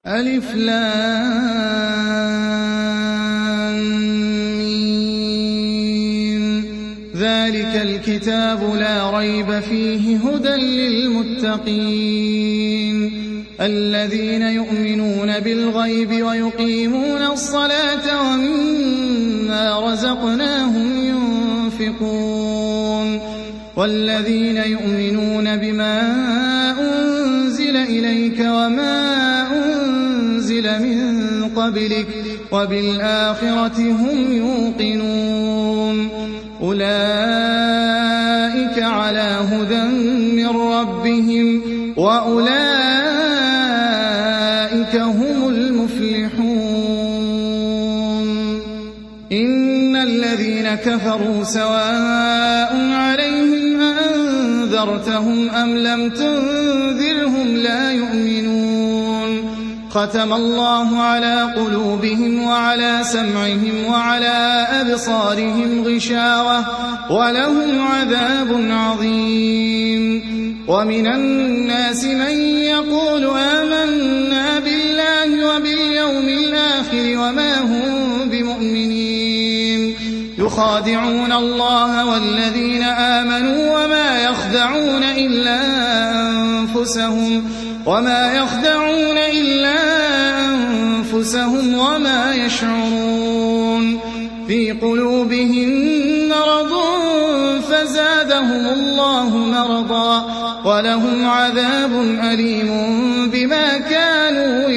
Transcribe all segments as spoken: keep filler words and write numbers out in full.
ألف لام ميم ذلك الكتاب لا ريب فيه هدى للمتقين الذين يؤمنون بالغيب ويقيمون الصلاة ومما رزقناهم ينفقون والذين يؤمنون بما أنزل إليك وما أنزل من قبلك وبالآخرة هم يوقنون أولئك على هدى من ربهم وأولئك هم المفلحون إن الذين كفروا سواء عليهم أنذرتهم أم لم تنذرهم لا يؤمنون ختم الله على قلوبهم وعلى سمعهم وعلى أبصارهم غشاوة ولهم عذاب عظيم ومن الناس من يقول آمنا بالله وباليوم الآخر وما هم بمؤمنين يخادعون الله والذين آمنوا وما يخدعون إلا أنفسهم وما يخدعون إلا أنفسهم وما يشعرون في قلوبهم مرض فزادهم الله مرضا ولهم عذاب أليم بما كانوا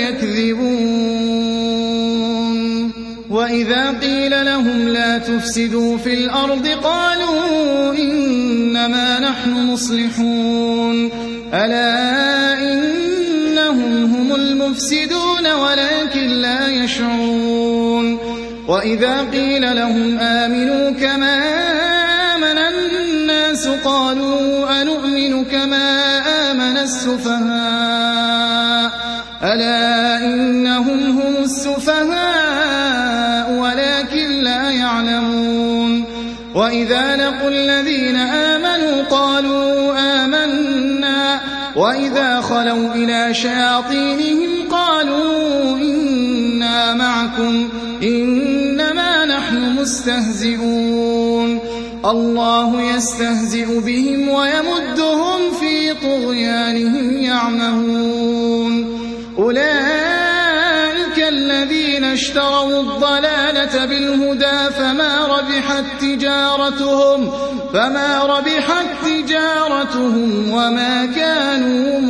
يكذبون وإذا قيل لهم لا تفسدوا في الأرض قالوا إنما نحن مصلحون ألا إنهم هم المفسدون ولكن لا يشعرون وإذا قيل لهم آمنوا كما آمن الناس قالوا أنؤمن كما آمن السفهاء ألا إنهم هم السفهاء ولكن لا يعلمون وإذا لقوا الذين آمنوا قالوا آمنا وإذا خلوا إلى شياطينهم قالوا إنا معكم إنما نحن مستهزئون الله يستهزئ بهم ويمدهم في طغيانهم يعمهون أولئك الذين اشتروا الضلالة بالهدى فما ربحت تجارتهم فما ربحت تجارتهم وما كانوا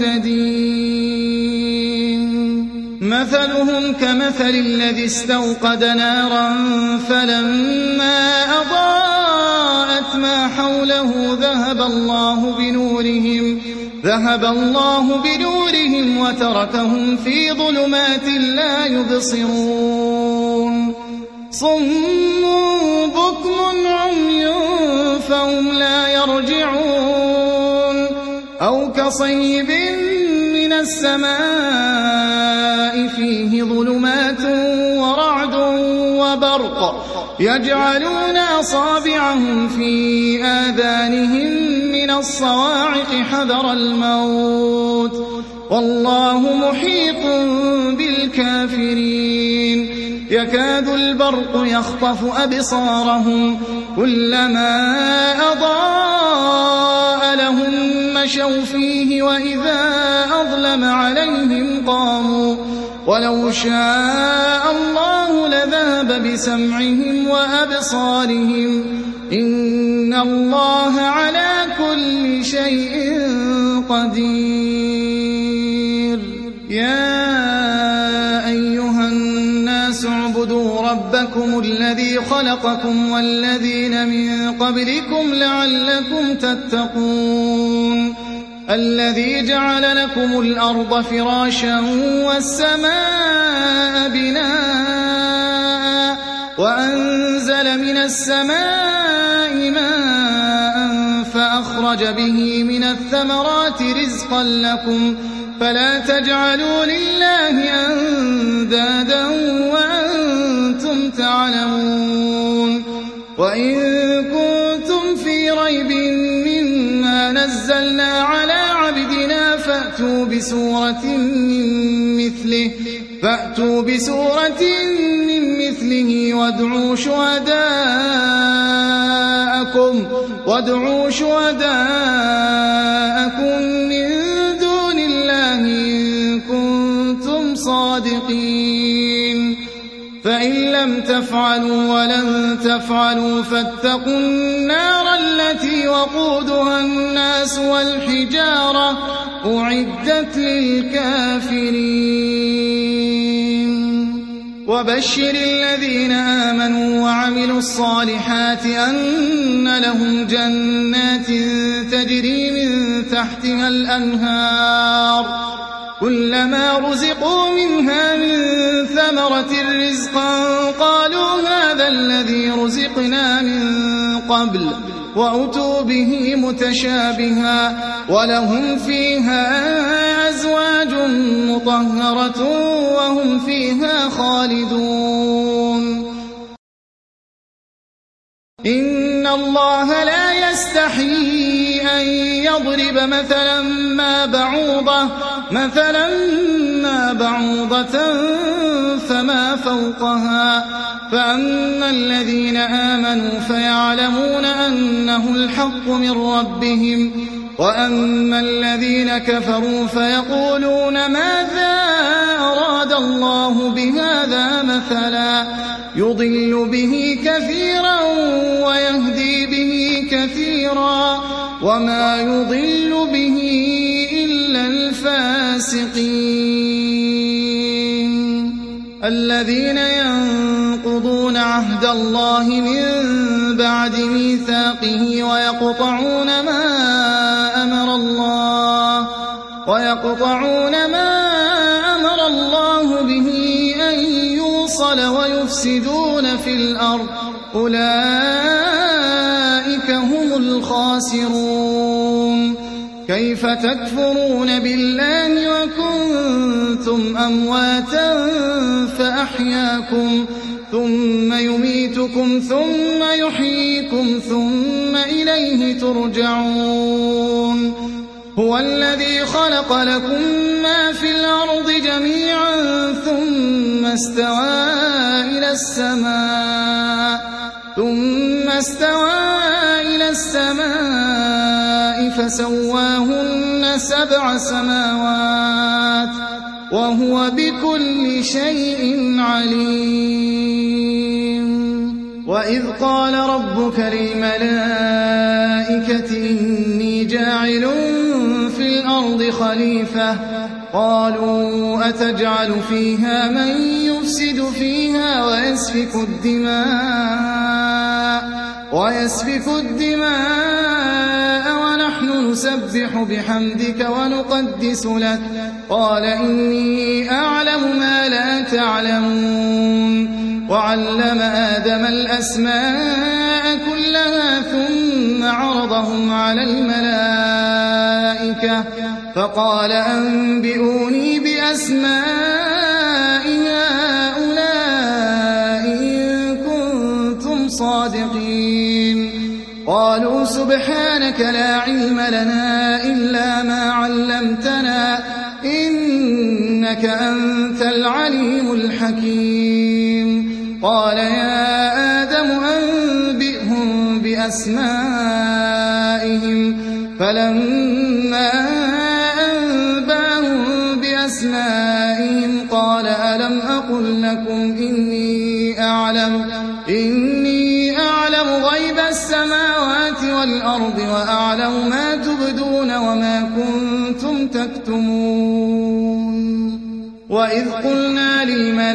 مهتدين مثلهم كمثل الذي استوقد نارا فلما أضاءت ما حوله ذهب الله بنورهم ذهب الله بنورهم وتركهم في ظلمات لا يبصرون صم بكم عمي فهم لا يرجعون أو كصيب من السماء فيه ظلمات ورعد وبرق يجعلون أصابعهم في آذانهم من الصواعق حذر الموت والله محيط بالكافرين يكاد البرق يخطف أبصارهم كلما أضاء لهم مشوا فيه وإذا أظلم عليهم قاموا ولو شاء الله لذهب بسمعهم وأبصارهم إن الله على كل شيء قدير يا أيها الناس اعبدوا ربكم الذي خلقكم والذين من قبلكم لعلكم تتقون الذي جعل لكم الأرض فراشا والسماء بناء وأنزل من السماء ماء فأخرج به من الثمرات رزقا لكم فلا تجعلوا لله أندادا وأنتم تعلمون وإن كنتم في ريب مما نزلنا على عبدنا فأتوا بسورة من مثله فأتوا بسورة من مثله وادعوا شهداءكم وادعوا شهداءكم من دون الله إن كنتم صادقين فإن لم تفعلوا ولن تفعلوا فاتقوا النار التي وقودها الناس والحجارة أعدت للكافرين وبشر الذين آمنوا وعملوا الصالحات أن لهم جنات تجري من تحتها الأنهار كلما رزقوا منها من ثمرة رزقا قالوا هذا الذي رزقنا من قبل وأتوا به متشابها ولهم فيها أزواج مطهرة وهم فيها خالدون إن الله لا يستحيي أن يضرب مثلا ما بعوضة مثلا ما بعوضة فما فوقها فأما الذين آمنوا فيعلمون أنه الحق من ربهم وأما الذين كفروا فيقولون ماذا أراد الله بهذا مثلا يضل به كثيرا ويهدي به كثيرا وما يضل به إلا الفاسقين الذين ينقضون عهد الله من بعد ميثاقه ويقطعون ما أمر الله ويقطعون ما أمر الله به أن يوصل ويفسدون في الأرض أولئك هم الخاسرون كيف تكفرون بالله وكنتم أمواتا فأحياكم ثم يميتكم ثم يحييكم ثم إليه ترجعون هو الذي خلق لكم ما في الأرض جميعا ثم استوى إلى السماء ثم استوى إلى السماء فسواهن سبع سماوات وهو بكل شيء عليم وإذ قال ربك للملائكة إني جاعل في الأرض خليفة قالوا أتجعل فيها من يفسد فيها ويسفك الدماء ويسفك الدماء ونحن نسبح بحمدك ونقدس لك قال إني أعلم ما لا تعلمون وعلم آدم الأسماء كلها ثم عرضهم على الملائكة فقال أنبئوني بأسماء هؤلاء إن كنتم صادقين قالوا سبحانك لا علم لنا إلا ما علمتنا إنك أنت العليم الحكيم قال يا آدم أنبئهم بأسمائهم فلما أنبأهم بأسمائهم قال ألم أقل لكم إني أعلم إني أعلم غيب السماوات والأرض وأعلم ما تبدون وما كنتم تكتمون وإذ قلنا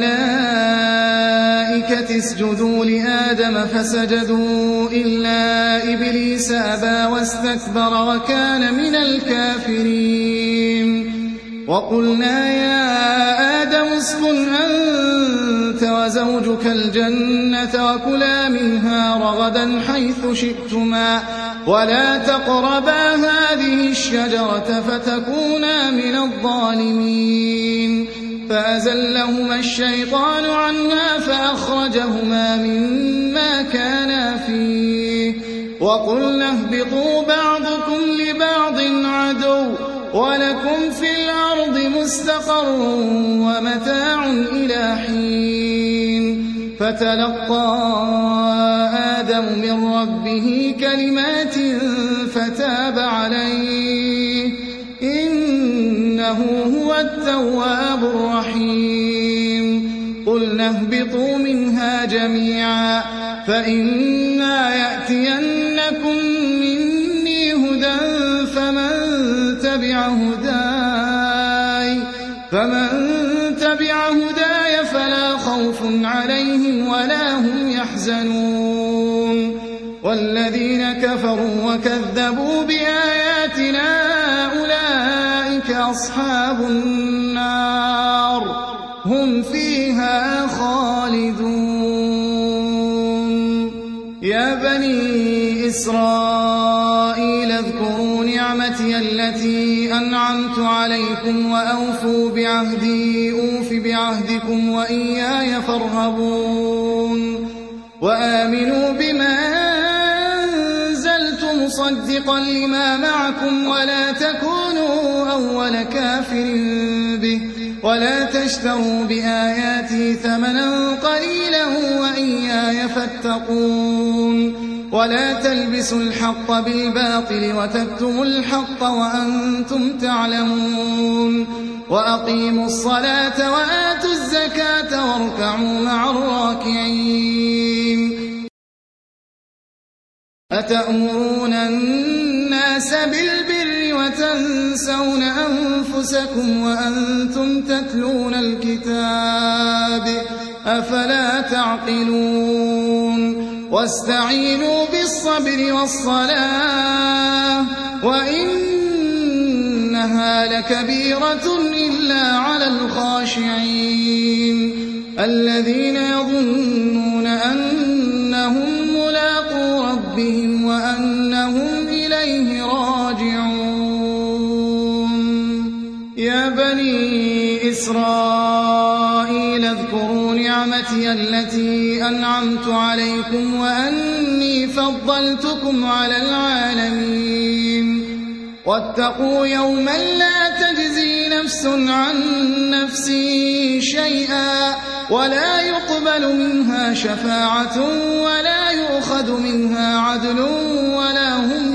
للملائكة اسجدوا لآدم فسجدوا إلا إبليس أبى واستكبر وكان من الكافرين وقلنا يا آدم اسكن أنت وزوجك الجنة وكلا منها رغدا حيث شئتما ولا تقربا هذه الشجرة فتكونا من الظالمين فأزلهما الشيطان عنها فأخرجهما مما كانا فيه وقلنا اهبطوا بعضكم لبعض عدو وَلَكُمْ فِي الْأَرْضِ مُسْتَقَرٌّ وَمَتَاعٌ إِلَىٰ حِينٍ فَتَلَقَّىٰ آدَمُ مِن رَّبِّهِ كَلِمَاتٍ فَتَابَ عَلَيْهِ ۚ إِنَّهُ هُوَ التَّوَّابُ الرَّحِيمُ قُلْنَا اهْبِطُوا مِنْهَا جَمِيعًا فَإِمَّا يَأْتِيَنَّكُم مِّنِّي هُدًى فَمَن تَبِعَ هُدَايَ فَمَن تَبِعَ هُدَايَ فَلَا خَوْفٌ عَلَيْهِمْ وَلَا هُمْ يَحْزَنُونَ وَالَّذِينَ كَفَرُوا وَكَذَّبُوا بِآيَاتِنَا أُولَٰئِكَ أَصْحَابُ النَّارِ هُمْ فِيهَا خَالِدُونَ يَا بَنِي إِسْرَائِيلَ اذْكُرُوا نِعْمَتِيَ الَّتِي أَنْعَمْتُ عَلَيْكُمْ وَأَوْفُوا بِعَهْدِي أُوفِ بِعَهْدِكُمْ وَإِيَّايَ فَارْهَبُونِ وَآمِنُوا بِمَا أَنزَلْتُ مُصَدِّقًا لِّمَا مَعَكُمْ وَلَا تَكُونُوا أَوَّلَ كَافِرٍ بِهِ وَلَا تَشْتَرُوا بِآيَاتِي ثَمَنًا قَلِيلًا وَإِيَّايَ فَاتَّقُونِ وَلَا تَلْبِسُوا الْحَقَّ بِالْبَاطِلِ وَتَكْتُمُوا الْحَقَّ وَأَنتُمْ تَعْلَمُونَ وَأَقِيمُوا الصَّلَاةَ وَآتُوا الزَّكَاةَ وَارْكَعُوا مَعَ الرَّاكِعِينَ أَتَأْمُرُونَ النَّاسَ بِالْبِرِّ وَتَنسَوْنَ أَنفُسَكُمْ وَأَنتُمْ تَتْلُونَ الْكِتَابَ أَفَلَا تَعْقِلُونَ وَاسْتَعِينُوا بِالصَّبْرِ وَالصَّلَاةِ وَإِنَّهَا لَكَبِيرَةٌ إِلَّا عَلَى الْخَاشِعِينَ الَّذِينَ يَظُنُّونَ أَنَّهُم مُّلَاقُو رَبِّهِمْ وَأَنَّهُمْ إِلَيْهِ رَاجِعُونَ يَا بَنِي إِسْرَائِيلَ اذْكُرُوا نِعْمَتِيَ الَّتِي أَنْعَمْتُ عَلَيْكُمْ وَأَنِّي فَضَّلْتُكُمْ عَلَى الْعَالَمِينَ وَاتَّقُوا يَوْمًا لَّا تَجْزِي نَفْسٌ عَن نَّفْسٍ شَيْئًا وَلَا يُقْبَلُ مِنْهَا شَفَاعَةٌ وَلَا يُؤْخَذُ مِنْهَا عَدْلٌ وَلَا هُمْ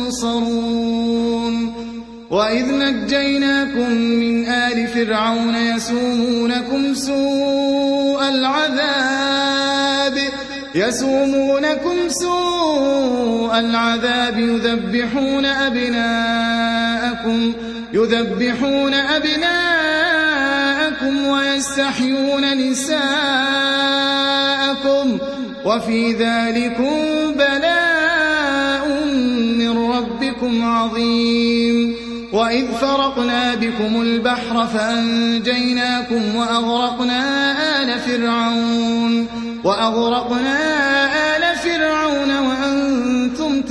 يُنصَرُونَ وَإِذْ نَجَّيْنَاكُم مِّنْ آلِ فِرْعَوْنَ يَسُومُونَكُمْ سُوءَ الْعَذَابِ يَسُومُونَكُمْ سُوءَ الْعَذَابِ يُذَبِّحُونَ أَبْنَاءَكُمْ يُذَبِّحُونَ أَبْنَاءَكُمْ وَيَسْتَحْيُونَ نِسَاءَكُمْ وَفِي ذَلِكُمْ بَلَاءٌ مِّن رَّبِّكُمْ عَظِيمٌ وَإِذْ فَرَقْنَا بِكُمُ الْبَحْرَ فَأَنجَيْنَاكُمْ وَأَغْرَقْنَا آلَ فِرْعَوْنَ وَأَغْرَقْنَا آلَ فِرْعَوْنَ وَأَنتُمْ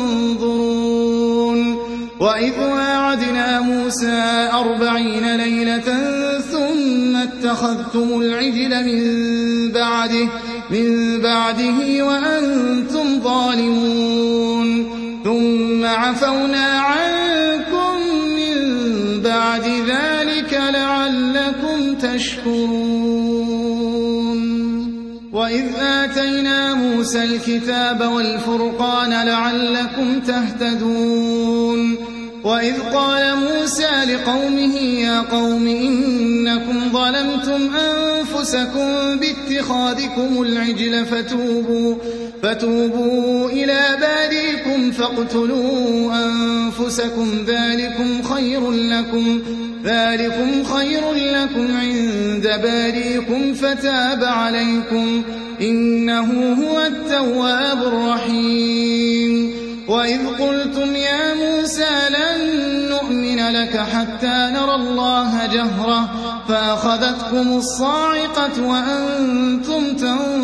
تَنظُرُونَ وَإِذْ وَاعَدْنَا مُوسَىٰ أَرْبَعِينَ لَيْلَةً ثُمَّ اتَّخَذْتُمُ الْعِجْلَ مِن بَعْدِهِ مِن بَعْدِهِ وَأَنتُمْ ظَالِمُونَ ثُمَّ عَفَوْنَا عَنكُم مِّن بَعْدِ ذَٰلِكَ لَعَلَّكُمْ تَشْكُرُونَ وَإِذْ آتَيْنَا مُوسَى الْكِتَابَ وَالْفُرْقَانَ لَعَلَّكُمْ تَهْتَدُونَ وَإِذْ قَالَ مُوسَىٰ لِقَوْمِهِ يَا قَوْمِ إِنَّكُمْ ظَلَمْتُمْ أَنفُسَكُم بِاتِّخَاذِكُمُ الْعِجْلَ فَتُوبُوا, فتوبوا إِلَىٰ بَارِئِكُمْ فَاقْتُلُوا أَنفُسَكُمْ ذَٰلِكُمْ خَيْرٌ لَّكُمْ ذَٰلِكُمْ خَيْرٌ لَّكُمْ عِندَ بَارِئِكُمْ فَتَابَ عَلَيْكُمْ إِنَّهُ هُوَ التَّوَّابُ الرَّحِيمُ وَإِذْ قُلْتُمْ يَا مُوسَىٰ لَن نُّؤْمِنَ لَكَ حَتَّىٰ نَرَى اللَّهَ جَهْرَةً فَأَخَذَتْكُمُ الصَّاعِقَةُ وَأَنتُمْ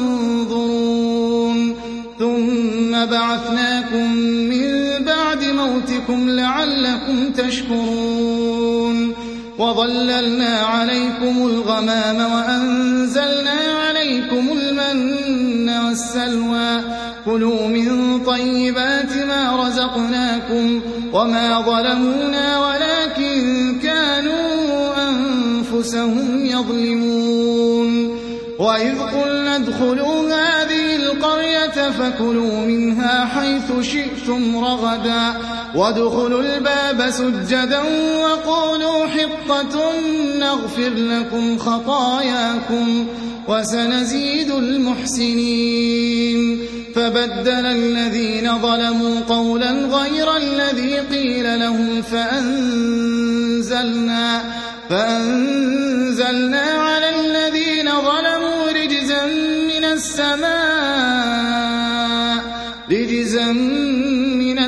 تَنظُرُونَ ثُمَّ بَعَثْنَاكُم مِّن بَعْدِ مَوْتِكُمْ لَعَلَّكُمْ تَشْكُرُونَ وَظَلَّلْنَا عَلَيْكُمُ الْغَمَامَ وَأَنزَلْنَا عَلَيْكُمُ الْمَنَّ وَالسَّلْوَىٰ كُلُوا مِن طَيِّبَاتِ مَا رَزَقْنَاكُمْ وَمَا ظَلَمُونَا وَلَٰكِن أنفسهم يظلمون وإذ قلنا ادخلوا هذه القرية فكلوا منها حيث شئتم رغدا وادخلوا الباب سجدا وقولوا حطة نغفر لكم خطاياكم وسنزيد المحسنين فبدل الذين ظلموا قولا غير الذي قيل لهم فأنزلنا, فأنزلنا على الذين ظلموا رجزا من السماء, رجزا من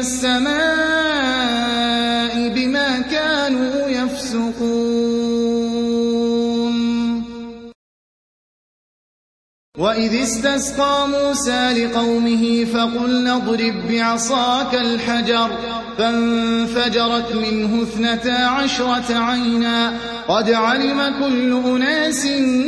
السماء بما كانوا يفسقون. وإذ استسقى موسى لقومه فقلنا اضرب بعصاك الحجر فانفجرت منه اثنتا عشرة عينا قد علم كل أناس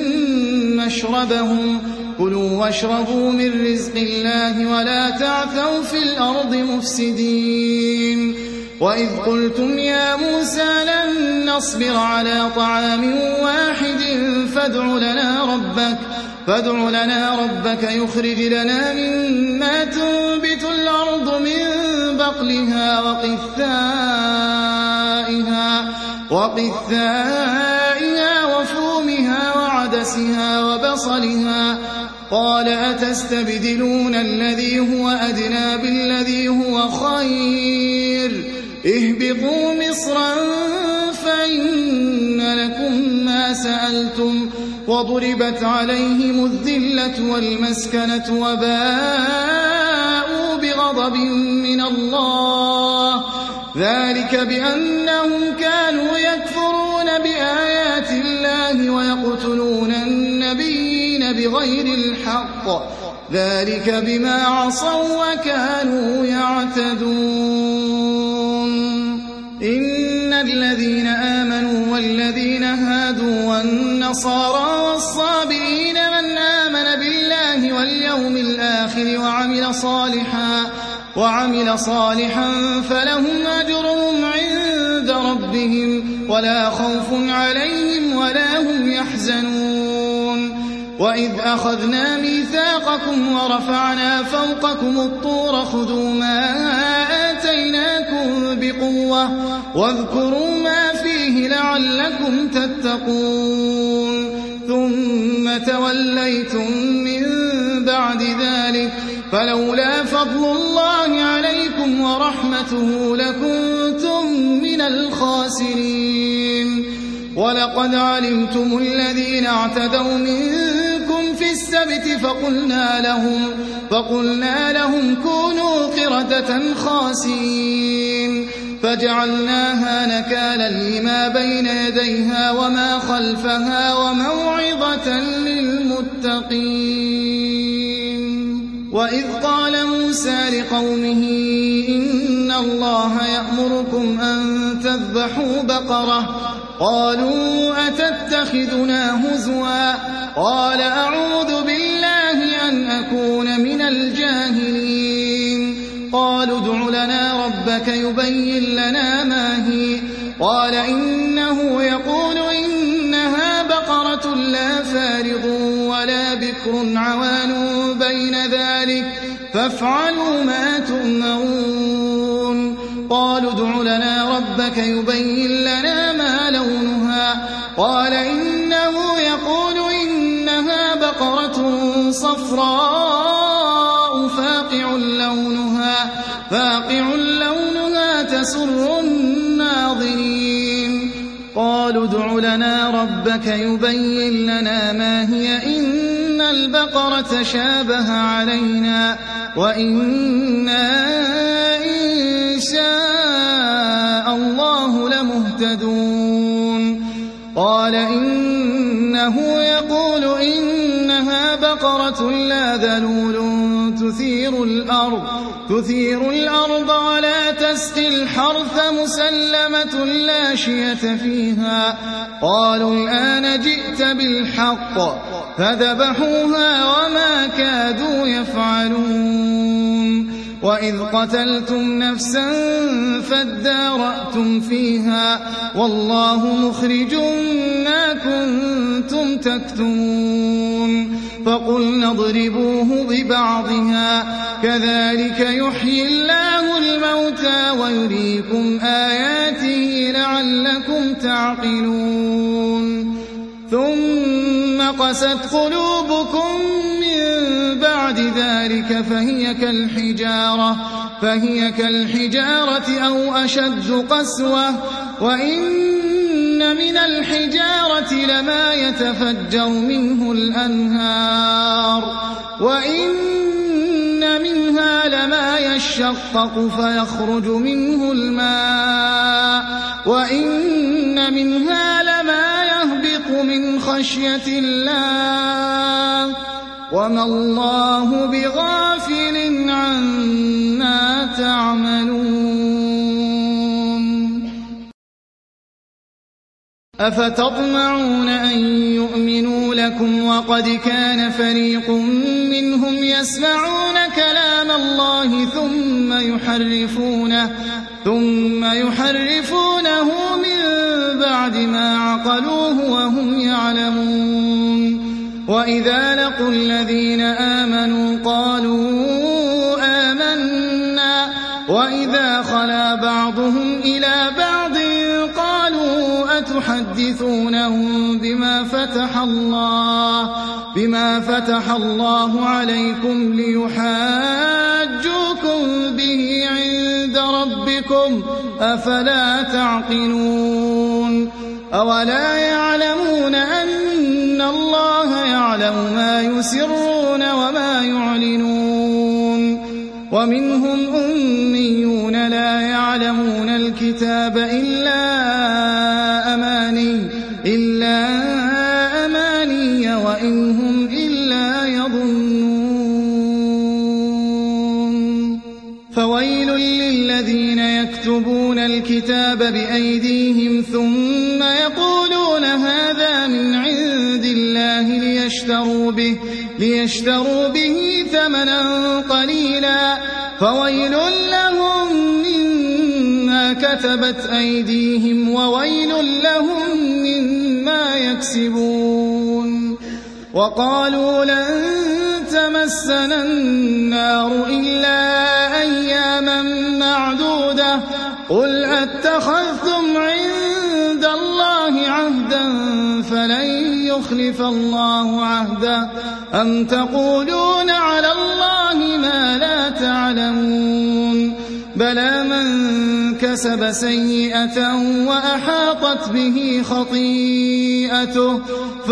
مشربهم كلوا واشربوا من رزق الله ولا تعثوا في الأرض مفسدين. وإذ قلتم يا موسى لن نصبر على طعام واحد فادع لنا ربك فادع لنا ربك يخرج لنا مما تنبت الأرض من بقلها وقثائها, وقثائها وفومها وعدسها وبصلها قال أتستبدلون الذي هو أدنى بالذي هو خير اهبطوا مصرا فإن لكم ما سألتم وضربت عليهم الذلة والمسكنة وباءوا بغضب من الله ذلك بأنهم كانوا يكفرون بآيات الله ويقتلون النبيين بغير الحق ذلك بما عصوا وكانوا يعتدون. إن الذين آمنوا والذين هادوا والنصارى والصابئين من آمن بالله واليوم الآخر وعمل صالحا وعمل صالحا فلهم أجرهم عند ربهم ولا خوف عليهم ولا هم يحزنون. وإذ أخذنا ميثاقكم ورفعنا فوقكم الطور خذوا ما آتيناكم بقوة واذكروا ما فيه لعلكم تتقون ثم توليتم من بعد ذلك فلولا فضل الله عليكم ورحمته لكنتم من الخاسرين. ولقد علمتم الذين اعتدوا منكم في السبت فقلنا لهم, فقلنا لهم كونوا قردة خاسئين فجعلناها نكالا لما بين يديها وما خلفها وموعظة للمتقين. وإذ قال موسى لقومه إن الله يأمركم أن تذبحوا بقرة قالوا أتتخذنا هزوا قال أعوذ بالله أن أكون من الجاهلين. قالوا ادع لنا ربك يبين لنا ما هي قال إنه يقول إنها بقرة لا فارض ولا بكر عوان بين ذلك فافعلوا ما تؤمرون. قالوا ادع لنا ربك يبين لنا ما لونها قال إنه يقول إنها بقرة صفراء فاقع لونها, فاقع لونها تسر الناظرين. قالوا ادع لنا ربك يبين لنا ما هي إن البقرة شابه علينا وإنا إن شاء الله لمهتدون. قال إنه يقول إنها بقرة لا ذلول تثير الأرض, تثير الأرض ولا تسقي الحرث مسلمة لا شية فيها. قالوا الآن جئت بالحق فذبحوها وما كادوا يفعلون. وإذ قتلتم نفسا فادارأتم فيها والله مخرج ما كنتم تكتمون فقلنا اضربوه ببعضها كذلك يحيي الله الموتى ويريكم آياته لعلكم تعقلون ثم قست قلوبكم من بعد ذلك فهي كالحجارة فهي كالحجارة أو أشد قسوة وإن من الحجارة لما يتفجر منه الأنهار وإن منها لما يشقق فيخرج منه الماء وإن منها لما يهبط من خشية الله وما الله بغافل عما تعملون أفتطمعون أن يؤمنوا لكم وقد كان فريق منهم يسمعون كلام الله ثم يحرفونه ثم يحرفونه من بعد ما عقلوه وهم يعلمون وإذا لقوا الذين آمنوا قالوا آمنا وإذا خلا بعضهم إلى بعض قالوا أتحدثونهم بما فتح الله بما فتح الله عليكم ليحاجوكم به عند ربكم أفلا تعقلون أولا يعلمون أن الله يعلم ما يسرون وما يعلنون ومنهم أميون لا يعلمون الكتاب إلا أماني إلا أماني وإن هم إلا يظنون فويل للذين يكتبون الكتاب بأيديهم ثم يقولون هذا من عند الله ليشتروا به ليشتروا به ثمنا قليلا فويل لهم مما كتبت أيديهم وويل لهم مما يكسبون وقالوا لن تمسنا النار إلا أياما معدودة قل أتخذتم عند الله عهدا فلن يخلف الله عهده أم تقولون على الله ما لا تعلمون بلى من كسب سيئة وأحاطت به خطيئته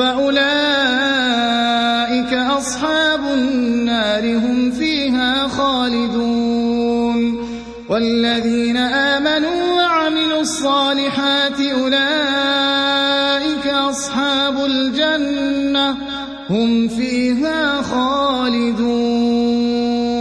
فأولئك أصحاب النار هم فيها خالدون والذين آمنوا وعملوا الصالحات أولئك أصحاب الجنة هم فيها خالدون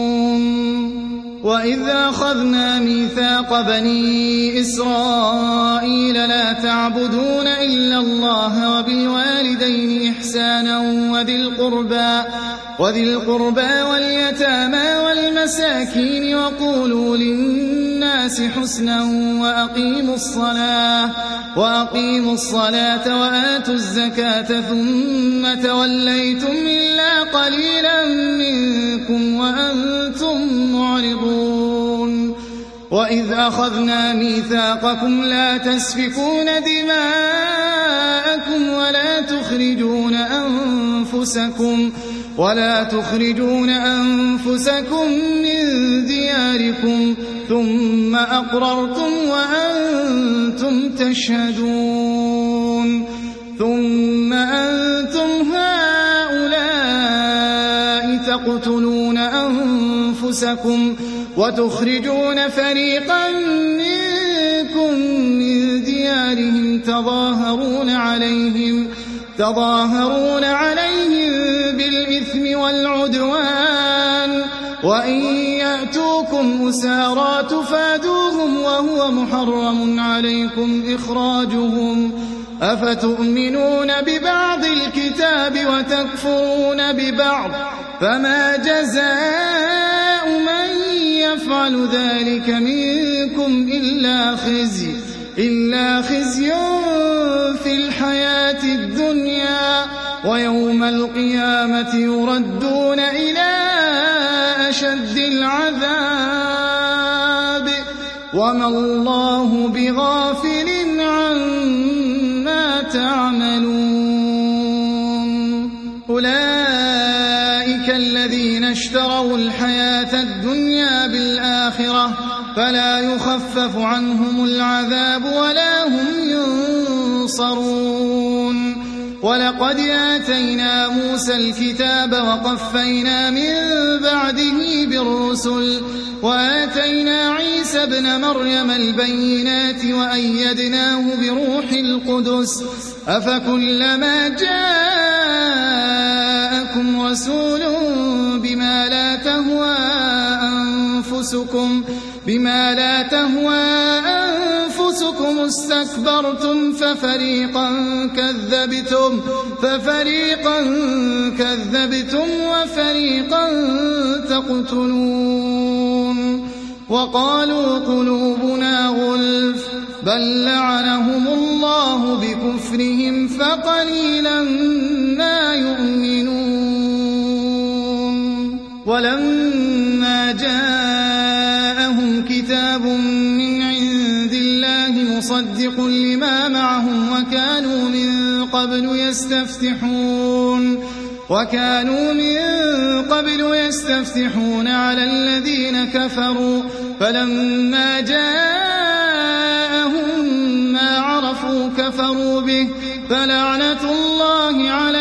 وإذ أخذنا ميثاق بني إسرائيل لا تعبدون إلا الله وبالوالدين إحسانا وذي القربى وذي القربى واليتامى والمساكين وقولوا للناس حسنا وأقيموا الصلاة وأقيموا الصلاة وآتوا الزكاة ثم توليتم إلا قليلا منكم وأنتم معرضون وإذ أخذنا ميثاقكم لا تسفكون دماءكم ولا تخرجون أنفسكم ولا تخرجون أنفسكم من دياركم ثم أقررتم وأنتم تشهدون ثم أنتم هؤلاء تقتلون أنفسكم وتخرجون فريقا منكم من ديارهم تظاهرون عليهم تظاهرون عليهم بالإثم والعدوان وإن يأتوكم أسارى تفادوهم وهو محرم عليكم إخراجهم أفتؤمنون ببعض الكتاب وتكفرون ببعض فما جزاء من يفعل ذلك منكم إلا خزي إلا خزي في الحياة الدنيا ويوم القيامة يردون إلى أشد العذاب وما الله بغافل عما تعملون أولئك الذين اشتروا الحياة الدنيا بالآخرة فلا يخفف عنهم العذاب ولا هم ينصرون ولقد آتينا موسى الكتاب وقفينا من بعده بالرسل وآتينا عيسى ابن مريم البينات وأيدناه بروح القدس أفكلما جاءكم رسول بما لا تهوى أنفسكم بما لا تهوى أنفسكم استكبرتم ففريقا كذبتم ففريقا كذبتم وفريقا تقتلون وقالوا قلوبنا غلف بل لعنهم الله بكفرهم فقليلا ما يؤمنون ولما جاءهم كتاب من عند الله مصدق لما معهم وكانوا من قبل يستفتحون وكانوا من قبل يستفتحون على الذين كفروا فلما جاءهم ما عرفوا كفروا به فلعنة الله على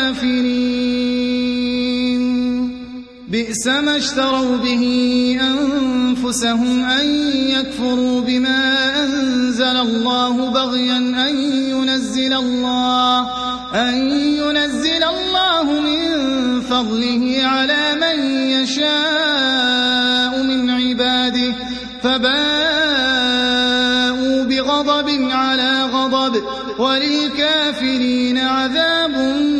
الكافرين بئس ما اشتروا به أنفسهم أن يكفروا بما أنزل الله بغيا أن ينزل الله أن ينزل الله من فضله على من يشاء من عباده فباءوا بغضب على غضب وللكافرين عذاب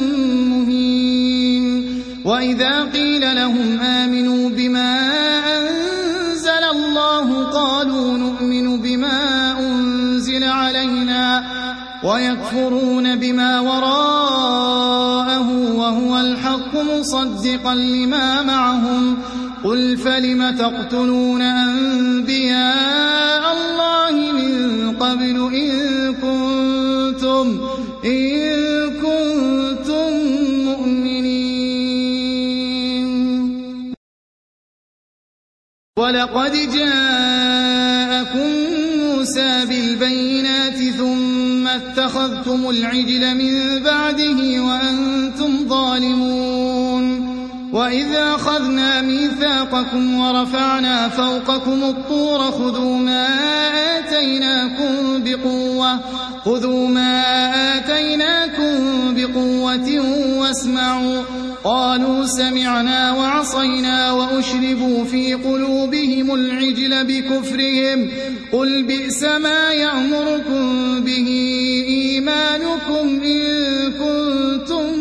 مهين وإذا قيل لهم آمنوا بما أنزل الله قالوا نؤمن بما أنزل علينا ويكفرون بما وراءه وهو الحق مصدقا لما معهم قل فلم تقتلون أنبياء الله من قبل إن كنتم إن كنتم مؤمنين ولقد جاءكم موسى بالبينات ثم اتخذتم العجل من بعده وأنتم ظالمون وإذا أخذنا ميثاقكم ورفعنا فوقكم الطور خذوا ما آتيناكم بقوة خذوا ما آتيناكم بقوة واسمعوا قالوا سمعنا وعصينا وأشربوا في قلوبهم العجل بكفرهم قل بئس ما يأمركم به إيمانكم إن كنتم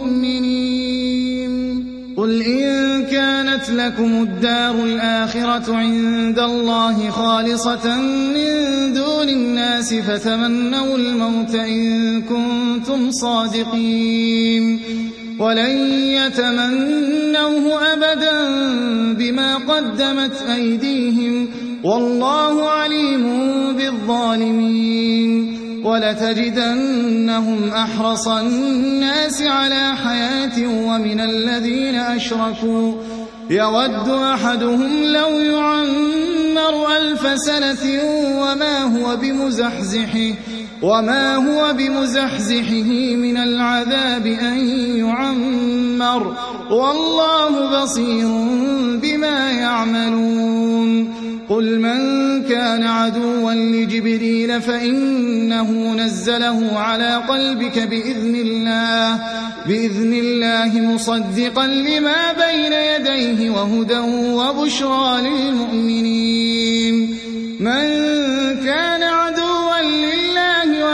مؤمنين قل إن كانت لكم الدار الآخرة عند الله خالصة من دون الناس فتمنوا الموت إن كنتم صادقين ولن يتمنوه أبدا بما قدمت أيديهم والله عليم بالظالمين ولتجدنهم أحرص الناس على حياة ومن الذين أشركوا يود أحدهم لو يعمر ألف سنة وما هو بمزحزحه وما هو بمزحزحه من العذاب أن يعمر والله بصير بما يعملون قل من كان عدوا لجبريل فإنه نزله على قلبك بإذن الله بإذن الله مصدقا لما بين يديه وهدى وبشرى للمؤمنين من كان عدوا لله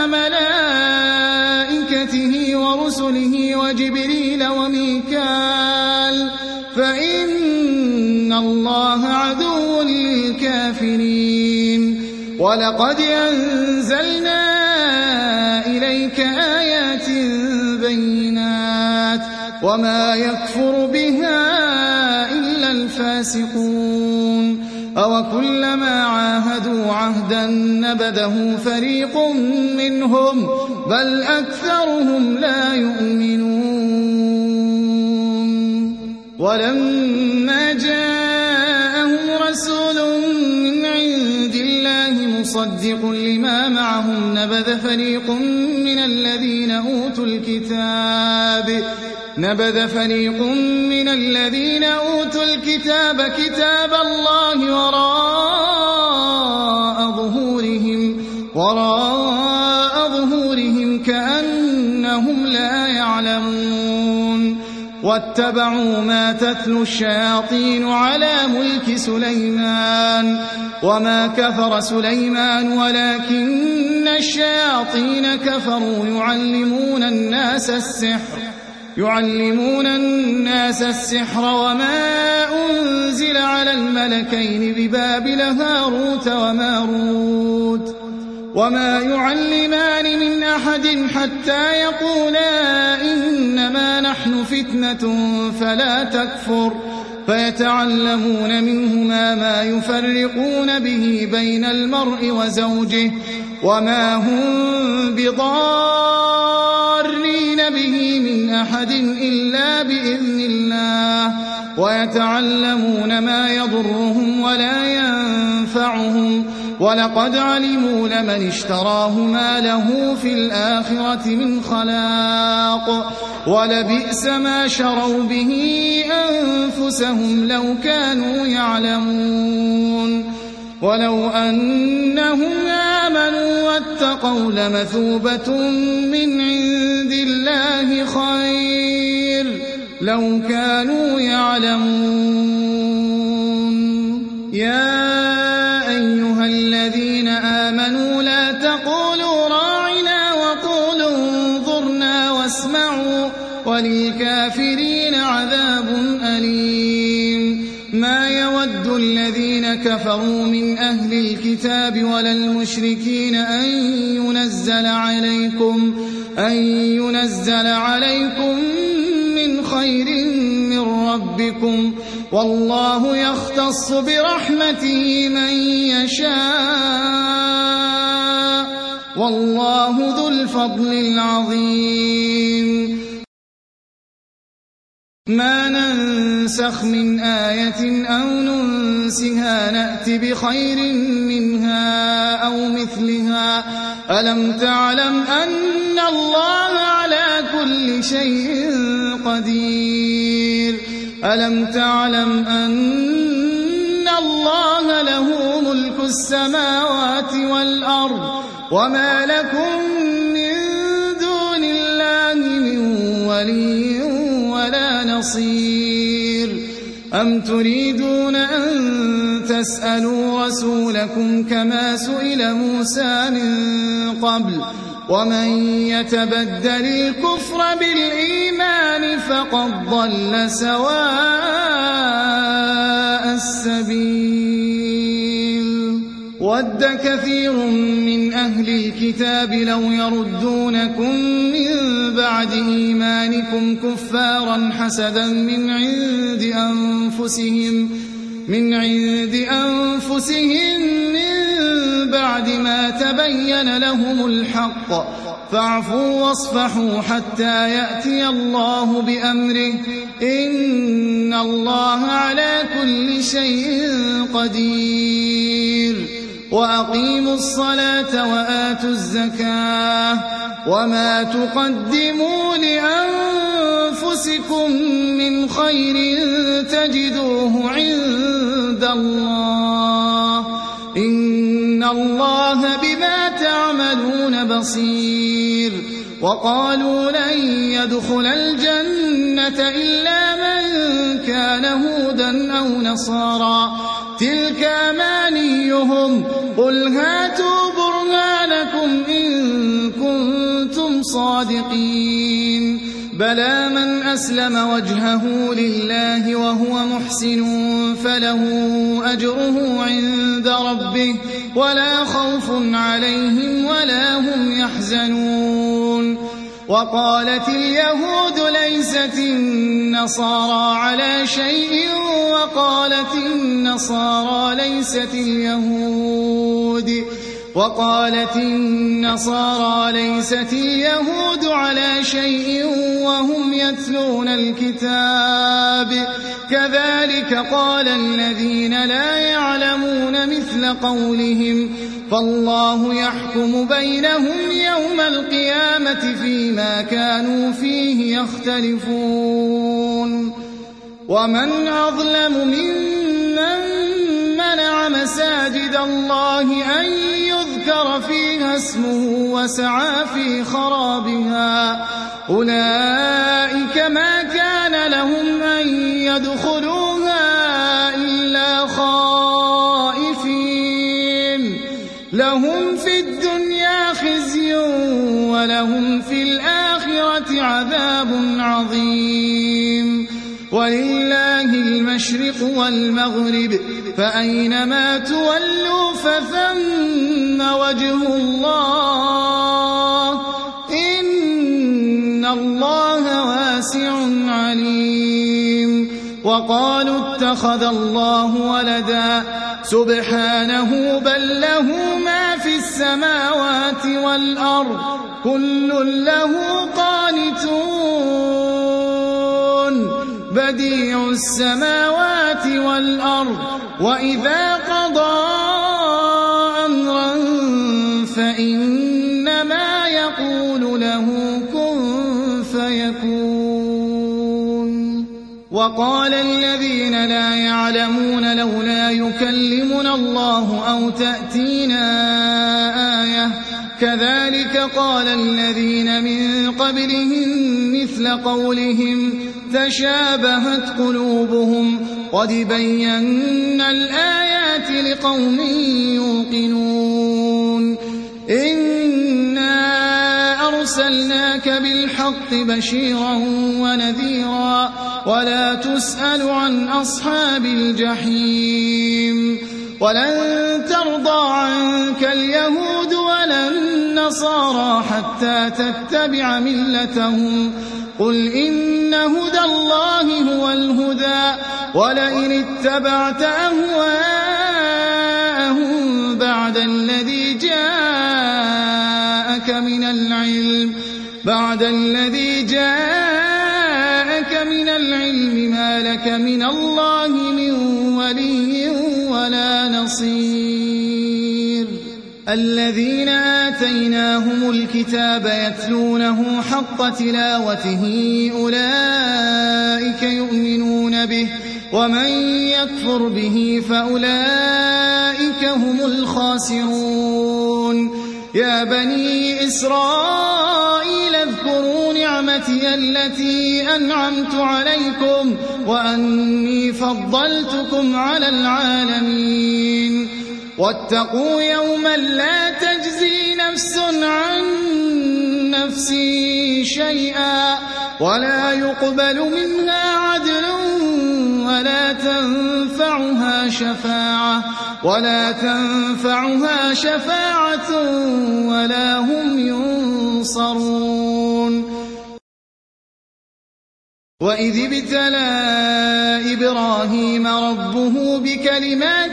وملائكته ورسله وجبريل وميكال فإن الله عدو للكافرين ولقد أنزلنا إليك آيات بينات وما يكفر بها إلا الفاسقون أوكلما عاهدوا عهدا نبذه فريق منهم بل أكثرهم لا يؤمنون ولما جاءهم رسول من عند الله مصدق لما معهم نبذ فريق من الذين أوتوا الكتاب نبذ فريق من الذين أوتوا الكتاب كتاب الله وراء ظهورهم وراء ظهورهم كأنهم لا يعلمون واتبعوا ما تتلو الشياطين على ملك سليمان وما كفر سليمان ولكن الشياطين كفروا يعلمون الناس السحر يعلمون الناس السحر وما أنزل على الملكين ببابل هاروت وماروت وما يعلمان من أحد حتى يقولا إنما نحن فتنة فلا تكفر فيتعلمون منهما ما يفرقون به بين المرء وزوجه وما هم بضارين به من أحد إلا بإذن الله ويتعلمون ما يضرهم ولا ينفعهم ولقد علموا لمن اشتراه ما له في الآخرة من خلاق ولبئس ما شروا به أنفسهم لو كانوا يعلمون ولو أنهم آمنوا واتقوا لمثوبة من عند الله خير لو كانوا يعلمون يا أيها الذين آمنوا لا تقولوا راعنا وقولوا انظرنا واسمعوا وللكافرين عذاب أليم ما يود الذين كفروا من أهل الكتاب ولا المشركين أن ينزل عليكم أن ينزل عليكم من خير من ربكم والله يختص برحمته من يشاء والله ذو الفضل العظيم ما ننسخ من آية أو ننسها نأت بخير منها أو مثلها ألم تعلم أن الله على كل شيء قدير ألم تعلم أن الله له ملك السماوات والأرض وما لكم من دون الله من ولي ولا نصير أم تريدون أن تسألوا رسولكم كما سئل موسى من قبل ومن يتبدل الكفر بالإيمان فقد ضل سواء السبيل ود كثير من أهل الكتاب لو يردونكم من بعد إيمانكم كفارا حسدا من عند أنفسهم من عند أنفسهم من بعد ما تبين لهم الحق فاعفوا واصفحوا حتى يأتي الله بأمره إن الله على كل شيء قدير وأقيموا الصلاة وآتوا الزكاة وما تقدموا لأنفسكم من خير تجدوه عند الله إن الله بما تعملون بصير وقالوا لن يدخل الجنة إلا من كان هودا أو نصارى تلك أمانيهم قل هاتوا برهانكم إن كنتم صادقين بلى من أسلم وجهه لله وهو محسن فله أجره عند ربه ولا خوف عليهم ولا هم يحزنون وقالت اليهود ليست النصارى على شيء وقالت النصارى ليست اليهود وقالت النصارى ليست اليهود على شيء وهم يتلون الكتاب كذلك قال الذين لا يعلمون مثل قولهم فالله يحكم بينهم يوم القيامة فيما كانوا فيه يختلفون ومن أظلم ممن منع مساجد الله أن يذكر فيها اسمه وسعى في خرابها أولئك ما كان لهم أن يدخلوها إلا خائفين لهم في الدنيا خزي ولهم في الآخرة عذاب عظيم ولله المشرق والمغرب فأينما تولوا فثم وجه الله إن الله واسع عليم وقالوا اتخذ الله ولدا سبحانه بل له ما في السماوات والأرض كل له قانتون بديع السماوات والأرض وإذا قضى أمرا فإنما يقول له كن فيكون وقال الذين لا يعلمون لولا يكلمنا الله أو تأتينا آية كذلك قال الذين من قبلهم مثل قولهم تشابهت قلوبهم قد بينا الآيات لقوم يوقنون إنا أرسلناك بالحق بشيرا ونذيرا ولا تسأل عن أصحاب الجحيم ولن ترضى عنك اليهود ولا النصارى حتى تتبع ملتهم قل إن هدى الله هو الهدى ولئن اتبعت أهواءهم بعد الذي جاءك من العلم بعد الذي جاءك من العلم ما لك من الله من ولي ولا نصير الذين آتيناهم الكتاب يتلونه حق تلاوته أولئك يؤمنون به ومن يكفر به فأولئك هم الخاسرون يا بني إسرائيل اذكروا نعمتي التي أنعمت عليكم وأني فضلتكم على العالمين واتقوا يوما لا تجزي نفس عن نفس شيئا ولا يقبل منها عدل ولا تنفعها شفاعة ولا تنفعها شفاعة ولا هم ينصرون وإذ ابتلى إبراهيم ربه بكلمات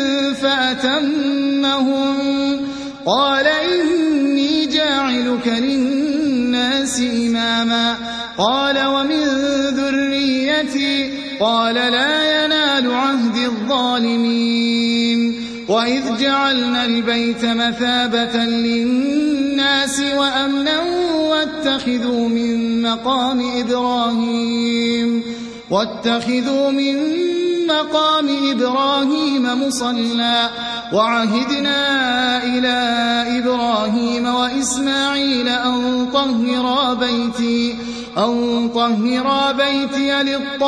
فأتمهم قال إني جاعلك للناس إماما قال ومن ذريتي قال لا ينال عهد الظالمين وإذ جعلنا البيت مثابة للناس وأمنا واتخذوا من مقام إبراهيم واتخذوا من مقام إبراهيم مصلى وعهدنا إلى إبراهيم وإسماعيل أن طهرا بيتي أن طهرا بيتي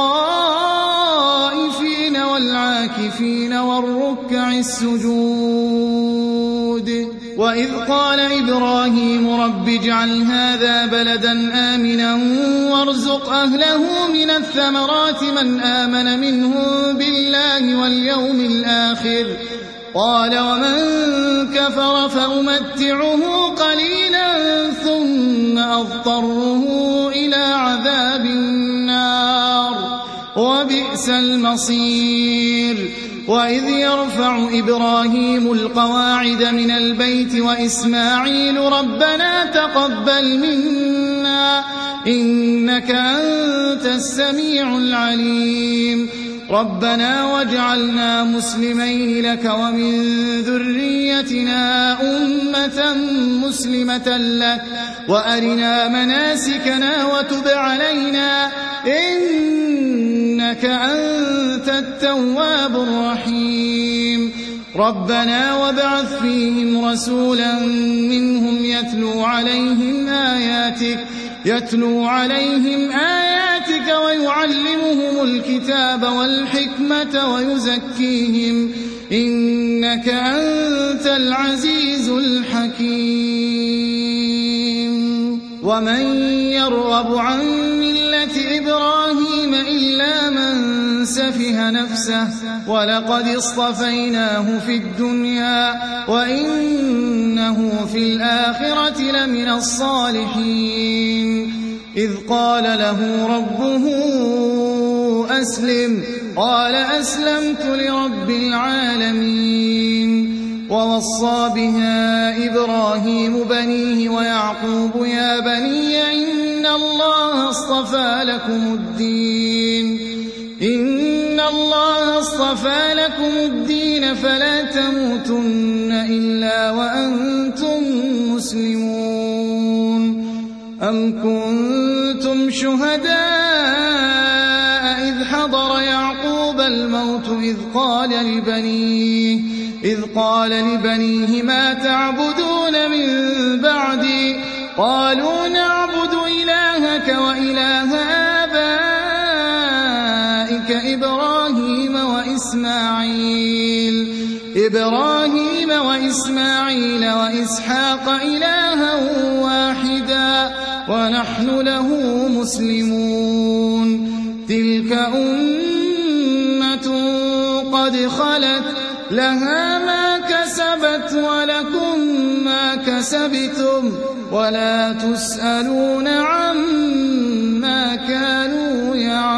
للطائفين والعاكفين والركع السجود وإذ قال إبراهيم رب اجعل هذا بلدا آمنا وارزق أهله من الثمرات من آمن منهم بالله واليوم الآخر قال ومن كفر فأمتعه قليلا ثم أضطره إلى عذاب النار وبئس المصير وإذ يرفع إبراهيم القواعد من البيت وإسماعيل ربنا تقبل منا إنك أنت السميع العليم ربنا واجعلنا مسلمين لك ومن ذريتنا أمة مسلمة لك وأرنا مناسكنا وتب علينا إنك أنت التواب الرحيم ربنا وابعث فيهم رسولا منهم يتلو عليهم آياتك يتلو عليهم آياتك ويعلمهم الكتاب والحكمة ويزكيهم إنك أنت العزيز الحكيم ومن يرغب عن ملة إبراهيم إلا من سفه نفسه ولقد اصطفيناه في الدنيا وإنه في الآخرة لمن الصالحين إذ قال له ربه أسلم قال أسلمت لرب العالمين ووصى بها إبراهيم بنيه ويعقوب يا بني إن الله اصطفى لكم الدين إن الله اصطفى لكم الدين فلا تموتن إلا وأنتم مسلمون أم كنتم شهداء إذ حضر يعقوب الموت إذ قال لبنيه إذ قال لبنيه ما تعبدون من بعدي قالوا نعبد إلهك وإله آبائك إبراهيم وإسماعيل إبراهيم وإسماعيل وإسحاق إلها واحدا ونحن له مسلمون تلك أمة قد خلت لها ما كسبت ولكم ما كسبتم ولا تسألون عما كانوا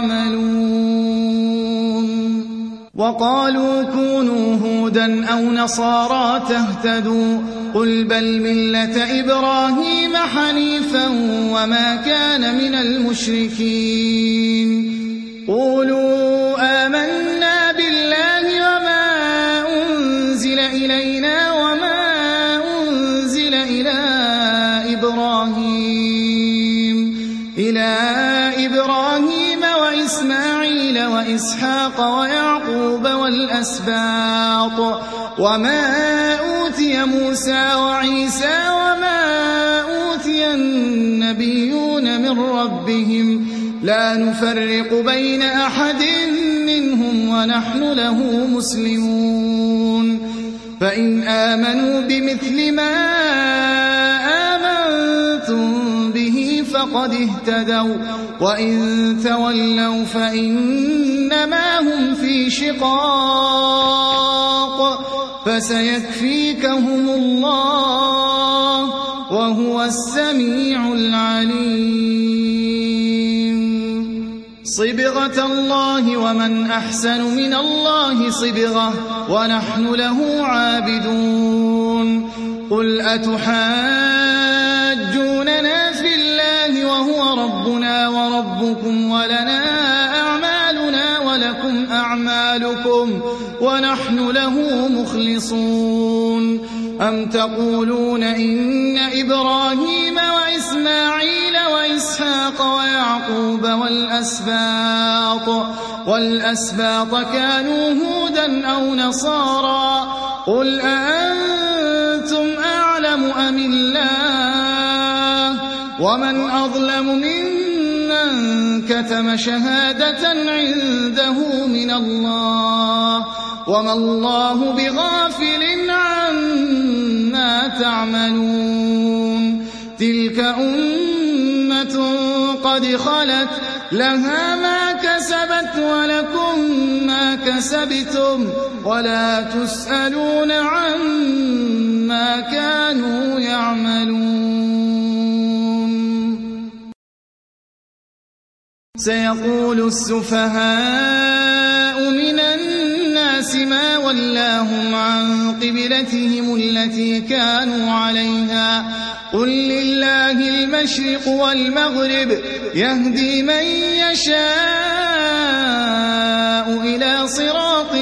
يعملون وقالوا كونوا هودا أو نصارى تهتدوا قل بل ملة إبراهيم حنيفا وما كان من المشركين قولوا آمنا بالله وما أنزل إلينا وما أنزل إلى إبراهيم إلى إبراهيم وإسماعيل وإسحاق ويعقوب والأسباط وما أوتي موسى وعيسى وما أوتي النبيون من ربهم لا نفرق بين أحد منهم ونحن له مسلمون فإن آمنوا بمثل ما آمنتم به فقد اهتدوا وإن تولوا فإنما هم في شقاق فسيكفيكهم الله وهو السميع العليم صبغة الله ومن أحسن من الله صبغة ونحن له عابدون قل أتحاجوننا في الله وهو ربنا وربكم ولنا أعمالنا ولكم أعمالكم ونحن له مخلصون أم تقولون إن إبراهيم وإسماعيل وإسحاق ويعقوب والأسباط والأسباط كانوا هودا أو نصارى قل أأنتم أعلم أم الله ومن أظلم ممن كتم شهادة عنده من الله وما الله بغافل عما تعملون تلك أمة قد خلت لها ما كسبت ولكم ما كسبتم ولا تسألون عما كانوا يعملون سيقول السفهاء من الناس ما ولاهم عن قبلتهم التي كانوا عليها قل لله المشرق والمغرب يهدي من يشاء إلى صراط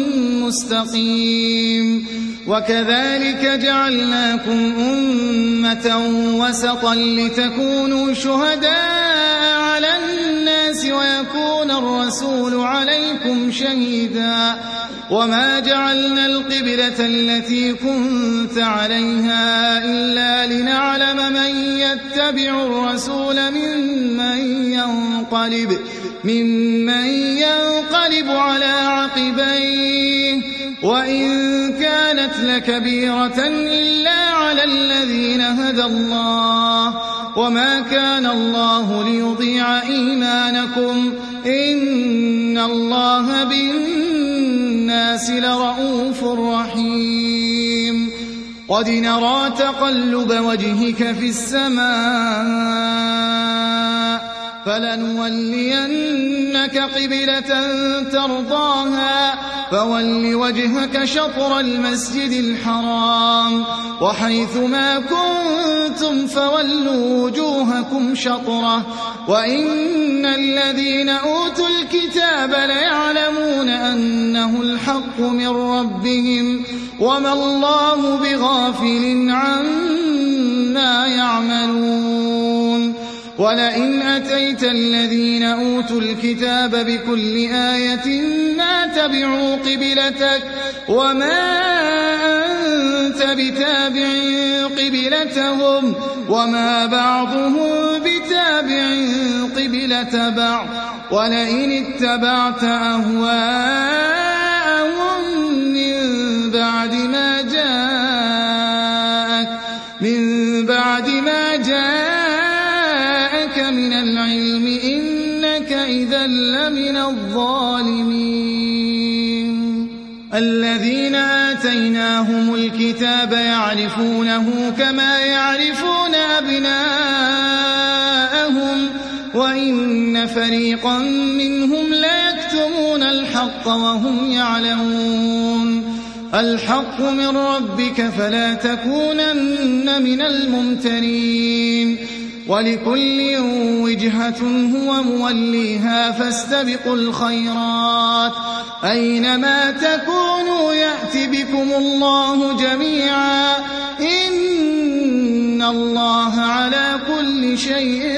مستقيم وكذلك جعلناكم أمة وسطا لتكونوا شهداء على الناس ويكون الرسول عليكم شهيدا وما جعلنا القبلة التي كنت عليها إلا لنعلم من يتبع الرسول ممن ينقلب, ممن ينقلب على عقبيه وإن كانت لكبيرة إلا على الذين هدى الله وما كان الله ليضيع إيمانكم إن الله بالناس لرؤوف رحيم قد نرى تقلب وجهك في السماء فلنولينك قبلة ترضاها فول وجهك شطر المسجد الحرام وحيث ما كنتم فولوا وجوهكم شطره وإن الذين أوتوا الكتاب ليعلمون أنه الحق من ربهم وما الله بغافل عما يعملون ولئن أتيت الذين أوتوا الكتاب بكل آية ما تبعوا قبلتك وما أنت بتابع قبلتهم وما بعضهم بتابع قبلة بعض ولئن اتبعت أهواءهم من بعد ما جاءك من بعد ما جاءك من العلم إنك إذا لمن الظالمين الذين آتيناهم الكتاب يعرفونه كما يعرفون أبناءهم وإن فريقا منهم ليكتمون الحق وهم يعلمون الحق من ربك فلا تكونن من الممترين ولكل وجهة هو موليها فاستبقوا الخيرات أينما تكونوا يأت بكم الله جميعا إن الله على كل شيء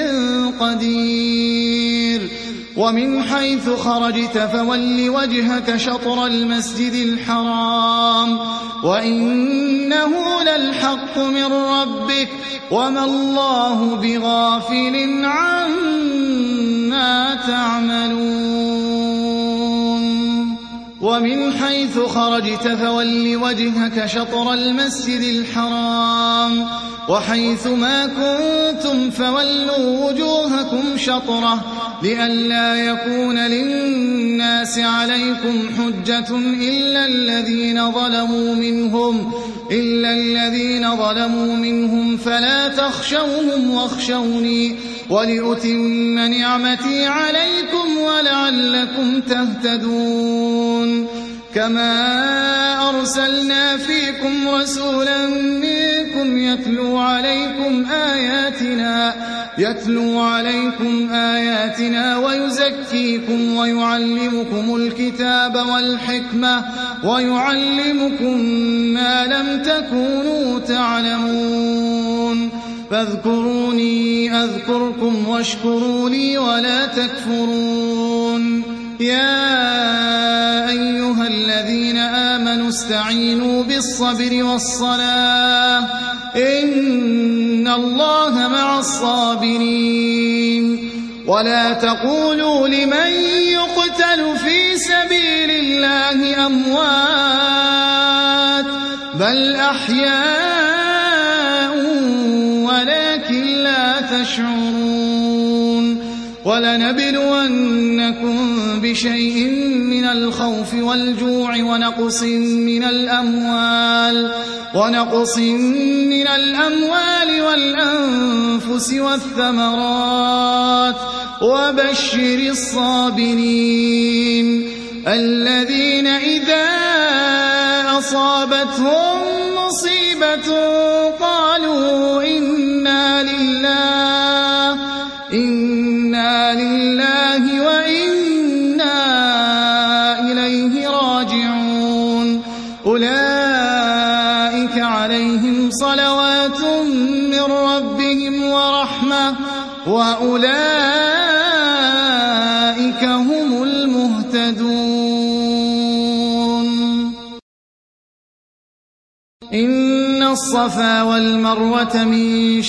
قدير ومن حيث خرجت فول وجهك شطر المسجد الحرام وإنه للحق من ربك وما الله بغافل عما تعملون ومن حيث خرجت فول وجهك شطر المسجد الحرام وحيث ما كنتم فولوا وجوهكم شطره لئلا يكون للناس عليكم حجة إلا الذين ظلموا منهم إلا الذين ظلموا منهم فلا تخشوهم واخشوني ولأتم نعمتي عليكم ولعلكم تهتدون كما أرسلنا فيكم رسولا منكم يتلو عليكم آياتنا يتلو عليكم آياتنا ويزكيكم ويعلمكم الكتاب والحكمة ويعلمكم ما لم تكونوا تعلمون فاذكروني أذكركم واشكروا لي ولا تكفرون يا أيها الذين آمنوا استعينوا بالصبر والصلاة إن الله مع الصابرين ولا تقولوا لمن يقتل في سبيل الله أموات بل أحياء تشعرون ولنبلونكم بشيء من الخوف والجوع ونقص من الأموال ونقص من الأموال والأنفس والثمرات وبشر الصابرين الذين إذا أصابتهم مصيبة قالوا إنا لله إنا لله وإنا إليه راجعون أولئك عليهم صلوات من ربهم ورحمة وأولئك هم المهتدون إن الصفا والمروة من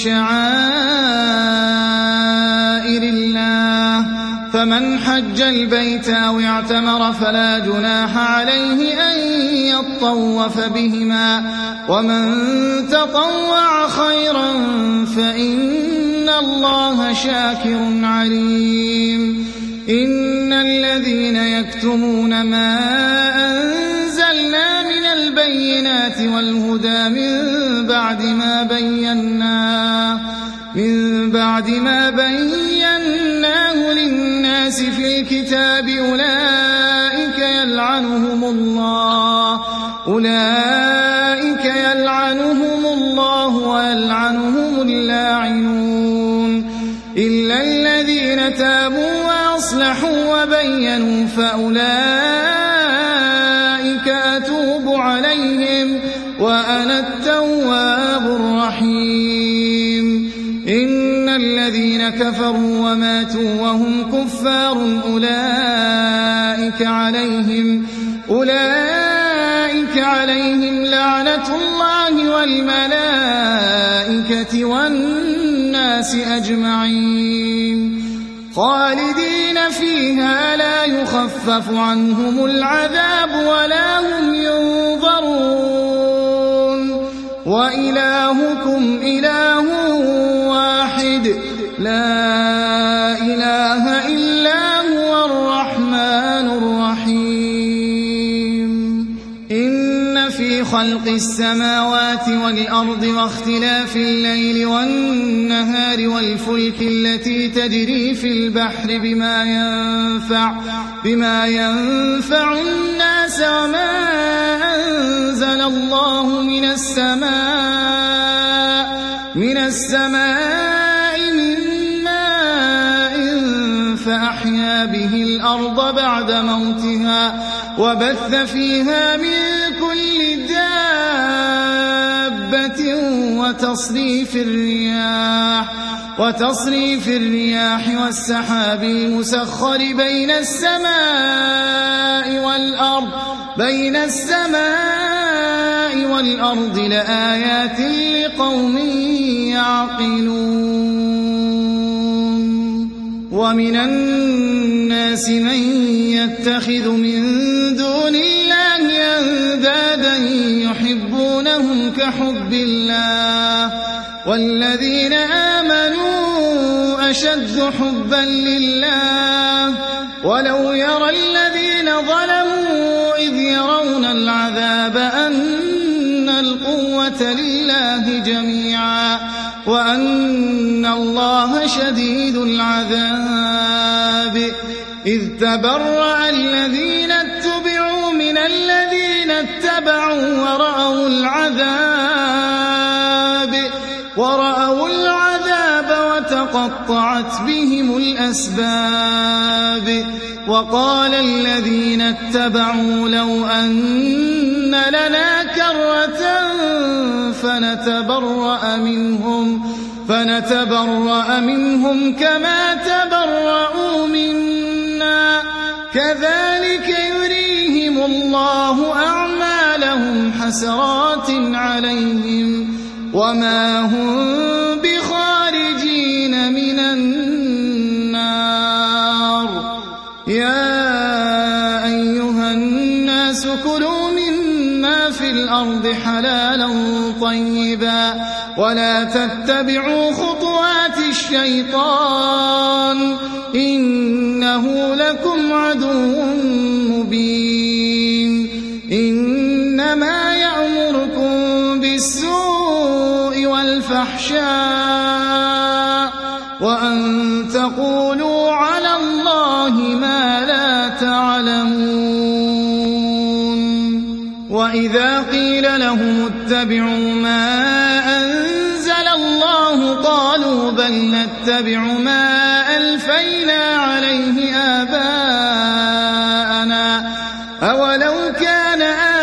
شعائر الله فمن حج البيت أو اعتمر فلا جناح عليه أن يطوف بهما ومن تطوع خيرا فإن الله شاكر عليم إن الذين يكتمون ما أنزلنا من البينات والهدى من بعد ما بيناه من بعد ما بيناه للناس في الكتاب أولئك يلعنهم الله أولئك يلعنهم الله ويلعنهم اللاعنون إلا الذين تابوا وأصلحوا وبينوا فأولئك أتوب عليهم وأنا التواب الرحيم إن الذين كفروا وماتوا وهم كفار أولئك عليهم أولئك عليهم لعنة الله والملائكة والناس أجمعين خالدين فيها لا يخفف عنهم العذاب ولا هم ينظرون وإلهكم إله واحد لا إله إلا هو الرحمن الرحيم إن في خلق السماوات والأرض واختلاف الليل والنهار والفلك التي تجري في البحر بما ينفع بما ينفع الناس وما أنزل الله من السماء من السماء من ماء فأحيا به الأرض بعد موتها وبث فيها من كل دابة وتصريف الرياح وتصريف الرياح والسحاب المسخر بين السماء والأرض بين السماء والأرض لآيات لقوم يعقلون ومن الناس من يتخذ من دون الله أندادا يحبونهم كحب الله والذين آمنوا أشد حبا لله ولو يرى الذين ظلموا إذ يرون العذاب أن القوة لله جميعا وأن الله شديد العذاب إذ تبرأ الذين اتبعوا من الذين اتبعوا ورأوا العذاب ورأوا العذاب وتقطعت بهم الأسباب وقال الذين اتبعوا لو أن لنا كرة فنتبرأ منهم فنتبرأ منهم كما تبرأوا منا كذلك يريهم الله أعمالهم حسرات عليهم وما هم بخارجين من النار يا أيها الناس كلوا مما في الأرض حلالا طيبا ولا تتبعوا خطوات الشيطان إنه لكم عدو مبين إنما يأمركم بالسوء والفحشاء وأن تقولوا على الله ما لا تعلمون وإذا قيل لهم اتبعوا ما أنزل الله قالوا بل نتبع ما ألفينا عليه آباءنا أولو كان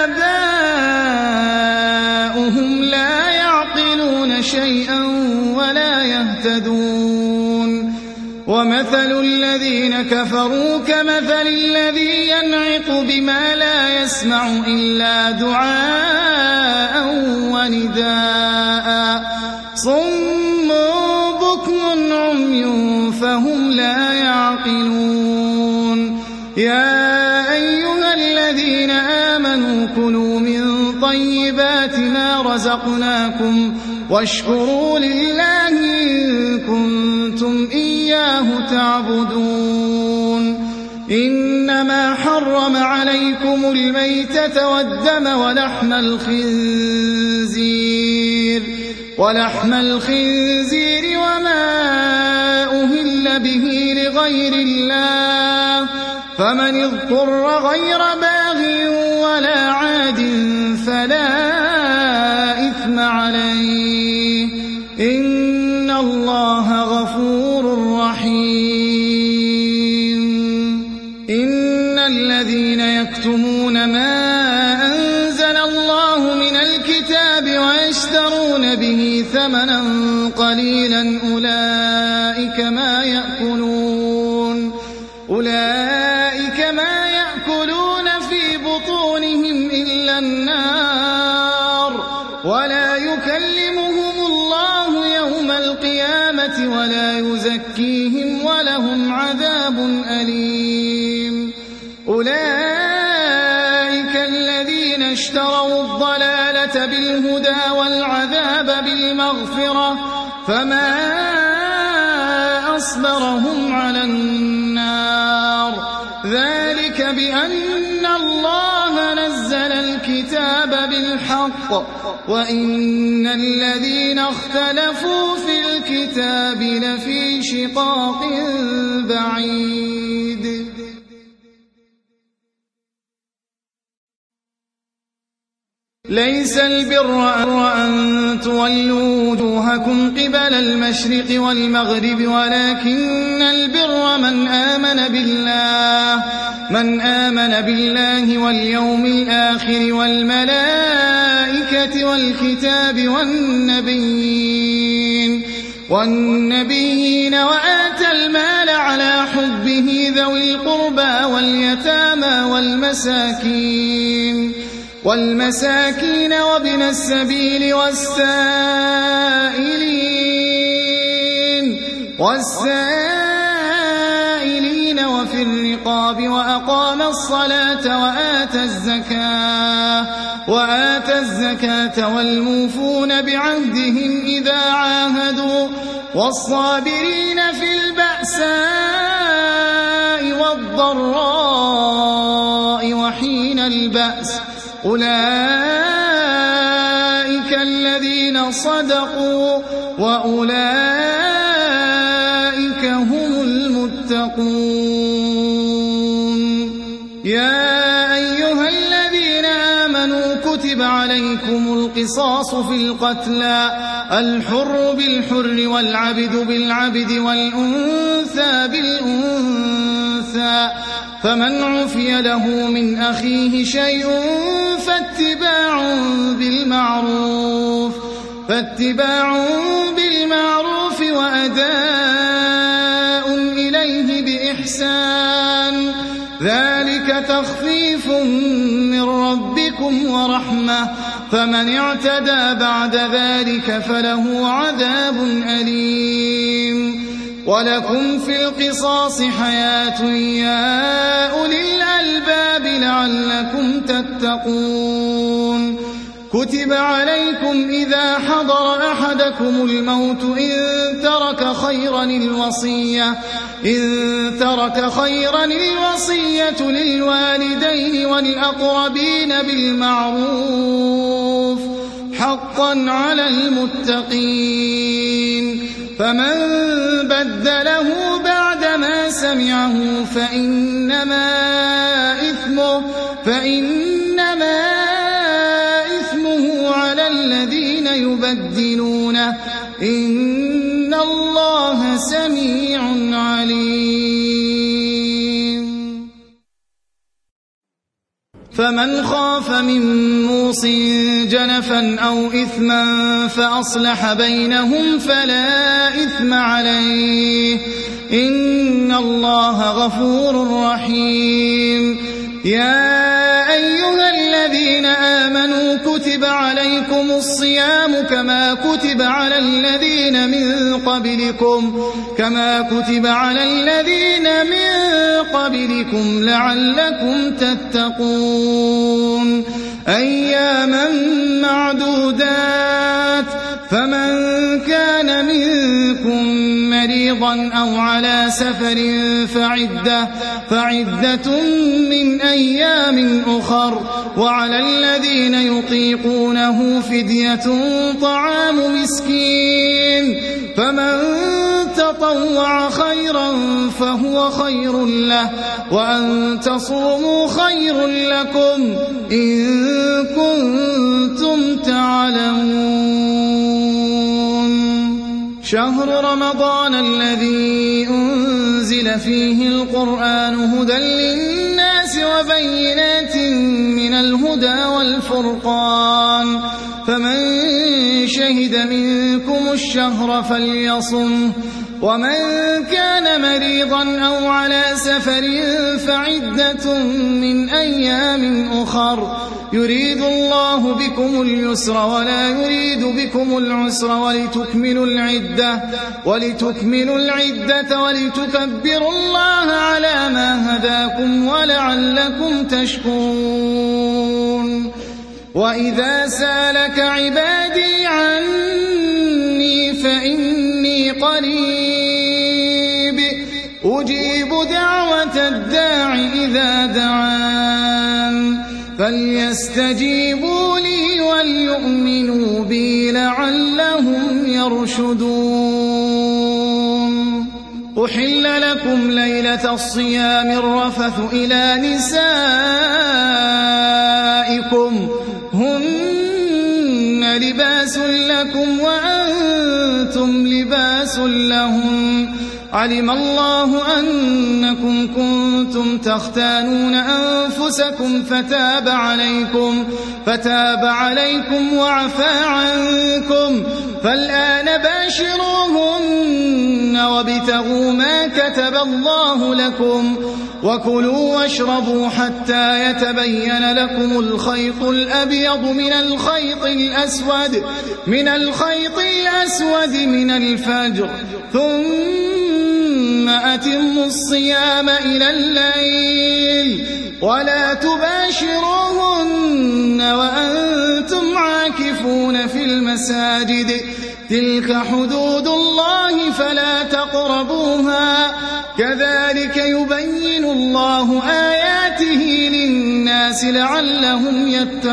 آباؤهم لا يعقلون شيئا ولا يهتدون ومثل الذين كفروا كمثل الذي ينعق بما لا يسمع إلا دعاء ونداء صم بكم عمي فهم لا يعقلون يا أيها الذين آمنوا كلوا من طيبات ما رزقناكم واشكروا لله إن كنتم إياه تعبدون إنما حرم عليكم الميتة والدم ولحم الخنزير ولحم الخنزير وما أهل به لغير الله فمن اضطر غير باغ ولا عاد فلا إثم عليه إن الله غفور رحيم إن الذين يكتمون ما أنزل الله من الكتاب ويشترون به ثمنا قليلا أولئك ما يأكلون أولئك ما يأكلون في بطونهم إلا النار ولا يكلمهم الله يوم القيامة ولا يزكيهم ولهم عذاب أليم أولئك الذين اشتروا الضلالة بالهدى والعذاب بالمغفرة فما أصبرهم على النار ذلك بأن الله نزل الكتاب بالحق وإن الذين اختلفوا في الكتاب لفي شقاق بعيد ليس البر أن تولوا وجوهكم قبل المشرق والمغرب ولكن البر من آمن بالله من آمن بالله واليوم الآخر والملائكة والكتاب والنبيين والنبيين وآتى المال على حبه ذوي القربى واليتامى والمساكين والمساكين وابن السبيل والسائلين والسائلين وفي الرقاب وأقام الصلاة وآتى الزكاة وآتى الزكاة والموفون بعهدهم إذا عاهدوا والصابرين في البأساء والضراء وحين البأس أولئك الذين صدقوا وأولئك هم المتقون يا أيها الذين آمنوا كتب عليكم القصاص في القتلى الحر بالحر والعبد بالعبد والأنثى بالأنثى فمن عفي له من أخيه شيء فاتباع بالمعروف فاتباع بالمعروف وأداء إليه بإحسان ذلك تخفيف من ربكم ورحمة فمن اعتدى بعد ذلك فله عذاب أليم ولكم في القصاص حياة يا أولي الألباب لعلكم تتقون كتب عليكم إذا حضر أحدكم الموت إن ترك خيرا الوصية إن ترك خيرا الوصية للوالدين والأقربين بالمعروف حقا على المتقين فمن بدله بعدما سمعه فإنما إثمه فإنما إثمه على الذين يبدلونه إن الله سميع عليم. فمن خاف من موص جنفا أو إثما فأصلح بينهم فلا إثم عليه إن الله غفور رحيم. يا أيها الذين آمنوا كتب عليكم الصيام كما كتب على الذين من قبلكم كما كتب على الذين من قبلكم لعلكم تتقون أياما معدودات فمن كان منكم مريضا أو على سفر فعدة, فعدة من أيام أخر وعلى الذين يطيقونه فدية طعام مسكين فمن تطوع خيرا فهو خير له وأن تصوموا خير لكم إن كنتم تعلمون. شهر رمضان الذي أنزل فيه القرآن هدى للناس وبينات من الهدى والفرقان فمن شهد منكم الشهر فليصمه ومن كان مريضا أو على سفر فعدة من أيام أخر يريد الله بكم اليسر ولا يريد بكم العسر ولتكملوا العدة ولتكملوا العدة ولتكبروا الله على ما هداكم ولعلكم تشكرون. وإذا سألك عبادي عني فإني قريب أجيب دعوة الداع إذا دعان فليستجيبوا لي وليؤمنوا بي لعلهم يرشدون. أحل لكم ليلة الصيام الرفث إلى نسائكم هن لباس لكم وأنتم لباس لهم علم الله أنكم كنتم تختانون أنفسكم فتاب عليكم فتاب عليكم وعفى عنكم فالآن باشروهن وابتغوا ما كتب الله لكم وكلوا واشربوا حتى يتبين لكم الخيط الأبيض من الخيط الأسود من الخيط الأسود من الفجر ثم أتموا الصيام إلى الليل ولا تباشروهن وأنتم عاكفون في المساجد تلك حدود الله فلا تقربوها كذلك يبين الله آياته للناس لعلهم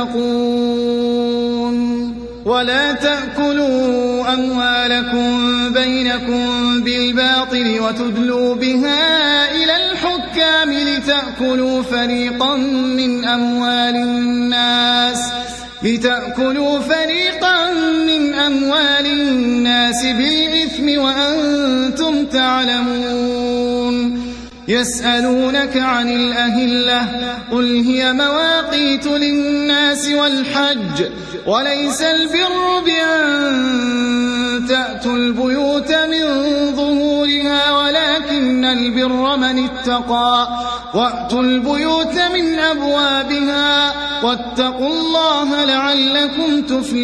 يتقون. ولا تأكلوا أموالكم بينكم بالباطل وتدلوا بها إلى الحكام لتأكلوا فريقا من أموال الناس لتأكلوا فريقا من أموال الناس بالإثم وأنتم تعلمون. يسألونك عن الأهلة قل هي مواقيت للناس والحج وليس البر بأن تأتوا البيوت من ظهورها ولكن البر من اتقى وأتوا البيوت من أبوابها واتقوا الله لعلكم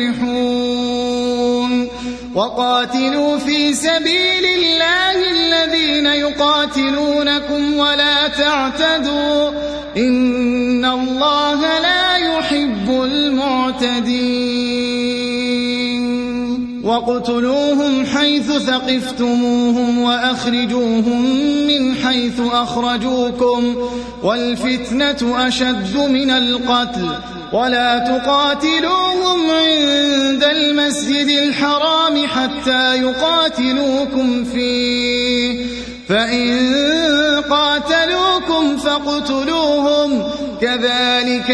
تفلحون. وقاتلوا في سبيل الله الذين يقاتلونكم ولا تعتدوا إن الله لا يحب المعتدين واقتلوهم حيث ثقفتموهم وأخرجوهم من حيث أخرجوكم والفتنة أشد من القتل ولا تقاتلوهم عند المسجد الحرام حتى يقاتلوكم فيه فإن قاتلوكم فاقتلوهم كذلك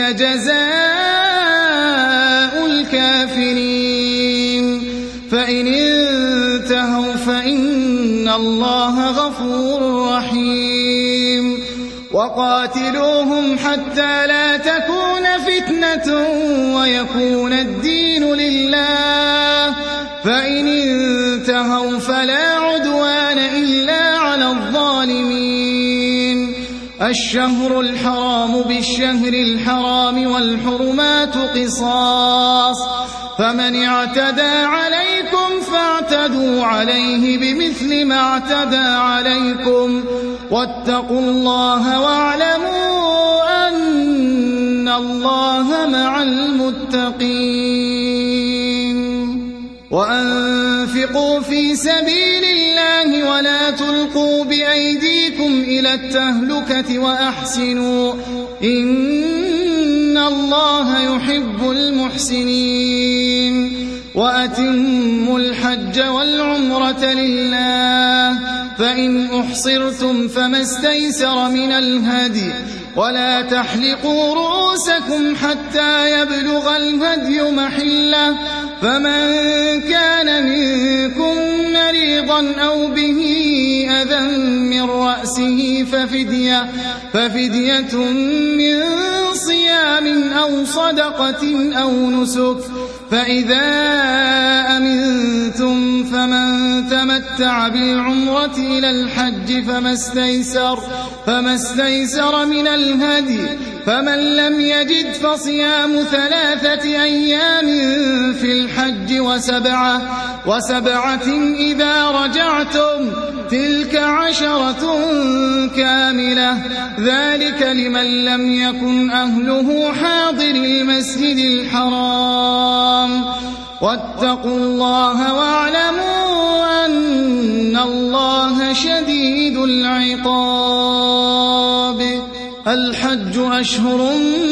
جزاء الكافرين فإن انتهوا فإن الله غفور رحيم وقاتلوهم حتى لا تكون فتنة ويكون الدين لله فإن انتهوا فلا عدوان إلا على الظالمين الشهر الحرام بالشهر الحرام والحرمات قصاص فمن اعتدى عليكم فاعتدوا عليه بمثل ما اعتدى عليكم واتقوا الله واعلموا أن الله مع المتقين وأنفقوا في سبيل الله ولا تلقوا بأيديكم إلى التهلكة وأحسنوا إن الله يحب المحسنين وأتموا الحج والعمرة لله فإن أحصرتم فما استيسر من الهدي ولا تحلقوا رؤوسكم حتى يبلغ الهدي محله فمن كان منكم مريضا أو به أذى من رأسه ففدية, ففدية من صيام أو صدقة أو نسك فإذا أمنتم فمن تمتع بالعمرة إلى الحج فما استيسر, فما استيسر من الهدي فمن لم يجد فصيام ثلاثة أيام في الحج وسبعة, وسبعة إذا رجعتم تلك عشرة كاملة ذلك لمن لم يكن أهله حاضر المسجد الحرام واتقوا الله واعلموا أن الله شديد العقاب الحج أشهر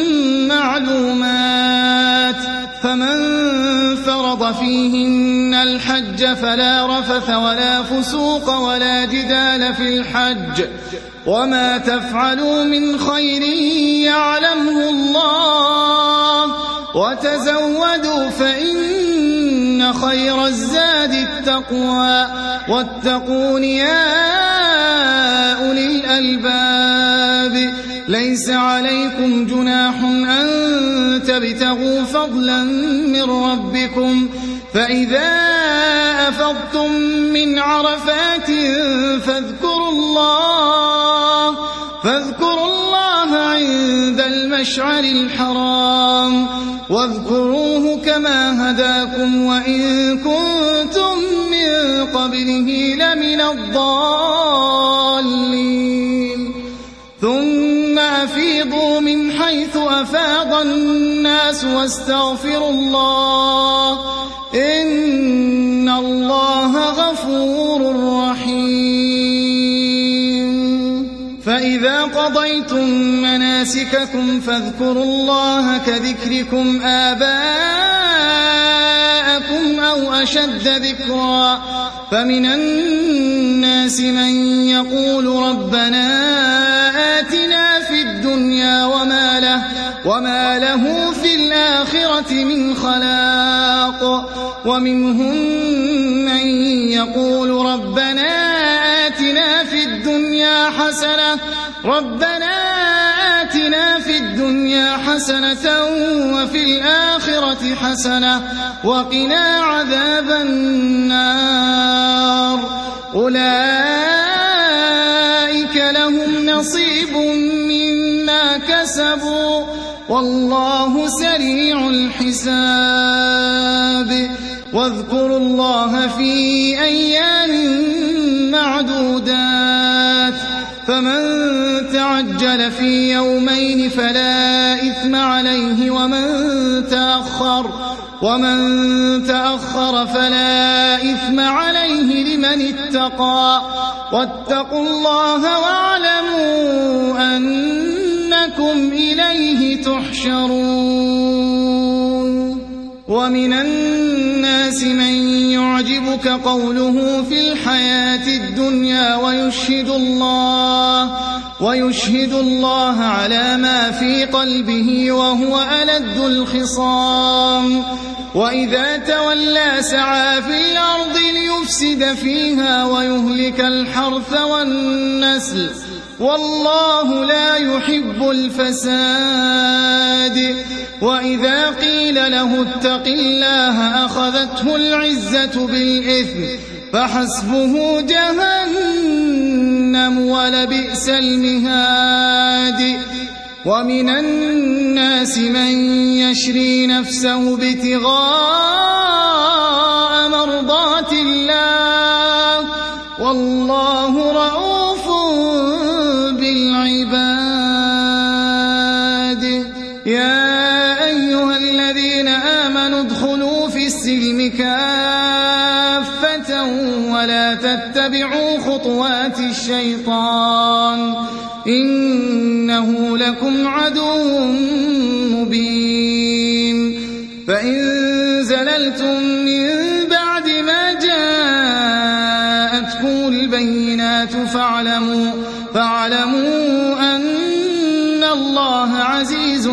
معلومات فمن فرض فيهن الحج فلا رفث ولا فسوق ولا جدال في الحج وما تفعلوا من خير يعلمه الله وتزودوا فإن خير الزاد التقوى واتقون يا أولي الألباب ليس عليكم جناح أن تبتغوا فضلا من ربكم فإذا أفضتم من عرفات فاذكروا الله فاذكروا الله عند المشعر الحرام واذكروه كما هداكم وإن كنتم من قبله لمن الضالين ثم أفيضوا من حيث أفاض الناس واستغفروا الله إن الله غفور رحيم فإذا قضيتم مناسككم فاذكروا الله كذكركم آباءكم أو أشد ذكرا فمن الناس من يقول ربنا آتنا في الدنيا وما له, وما له في الآخرة من خلاق ومنهم من يقول ربنا آتنا في الدنيا حسنة ربنا آتنا في الدنيا حسنة وفي الآخرة حسنة وقنا عذاب النار أولئك لهم نصيب مما كسبوا والله سريع الحساب واذكروا الله في أيام معدودات فمن عجل في يومين فلا إثم عليه ومن تأخر ومن تأخر فلا إثم عليه لمن اتقى واتقوا الله واعلموا أنكم إليه تحشرون. ومن الناس من يعجبك قوله في الحياة الدنيا ويشهد الله ويشهد الله على ما في قلبه وهو ألد الخصام وإذا تولى سعى في الأرض ليفسد فيها ويهلك الحرث والنسل والله لا يحب الفساد. وإذا قيل له اتق الله أخذته العزة بالإثم فحسبه جهنم ولبئس المهاد. ومن الناس من يشري نفسه ابتغاء مرضات الله والله رؤوف بالعباد. يا أيها الذين آمنوا ادخلوا في السلم كافة ولا تتبعوا خطوات الشيطان إنه لكم عدو مبين. فإن زللتم من بعد ما جاءتكم البينات فاعلموا, فاعلموا أن الله عزيز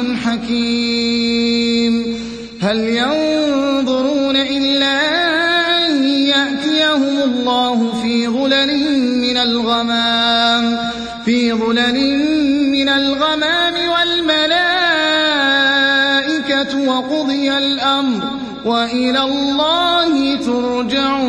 حكيم. هل ينظرون إلا أن يأتيهم الله في ظلل من الغمام في ظلل من الغمام والملائكة وقضي الأمر وإلى الله ترجع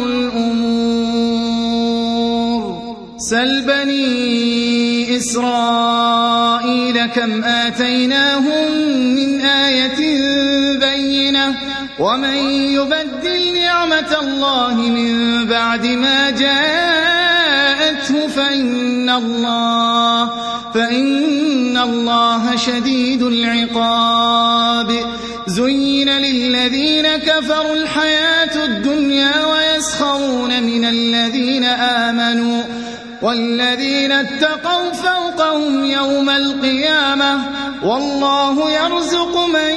الأمور. سل بني إسرائيل كم آتيناهم من آية بينة ومن يبدل نعمة الله من بعد ما جاءته فإن الله فإن الله شديد العقاب. زين للذين كفروا الحياة الدنيا ويسخرون من الذين آمنوا والذين اتقوا فوقهم يوم القيامة والله يرزق من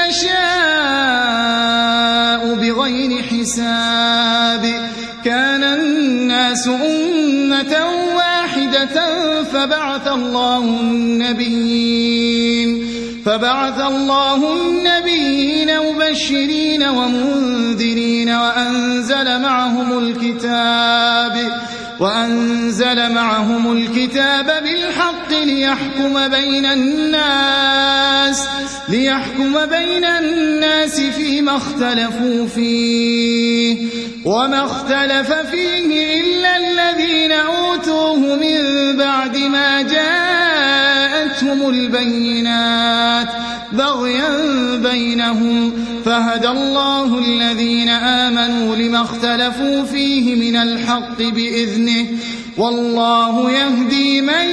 يشاء بغير حساب. كان الناس أمة واحدة فبعث الله النبيين فبعث الله النبيين مبشرين ومنذرين وأنزل معهم الكتاب وأنزل معهم الكتاب بالحق ليحكم بين الناس ليحكم بين الناس فيما اختلفوا فيه وما اختلف فيه إلا الذين أوتوه من بعد ما جاءتهم البينات بغيا بينهم فهدى الله الذين آمنوا لما اختلفوا فيه من الحق بإذنه والله يهدي من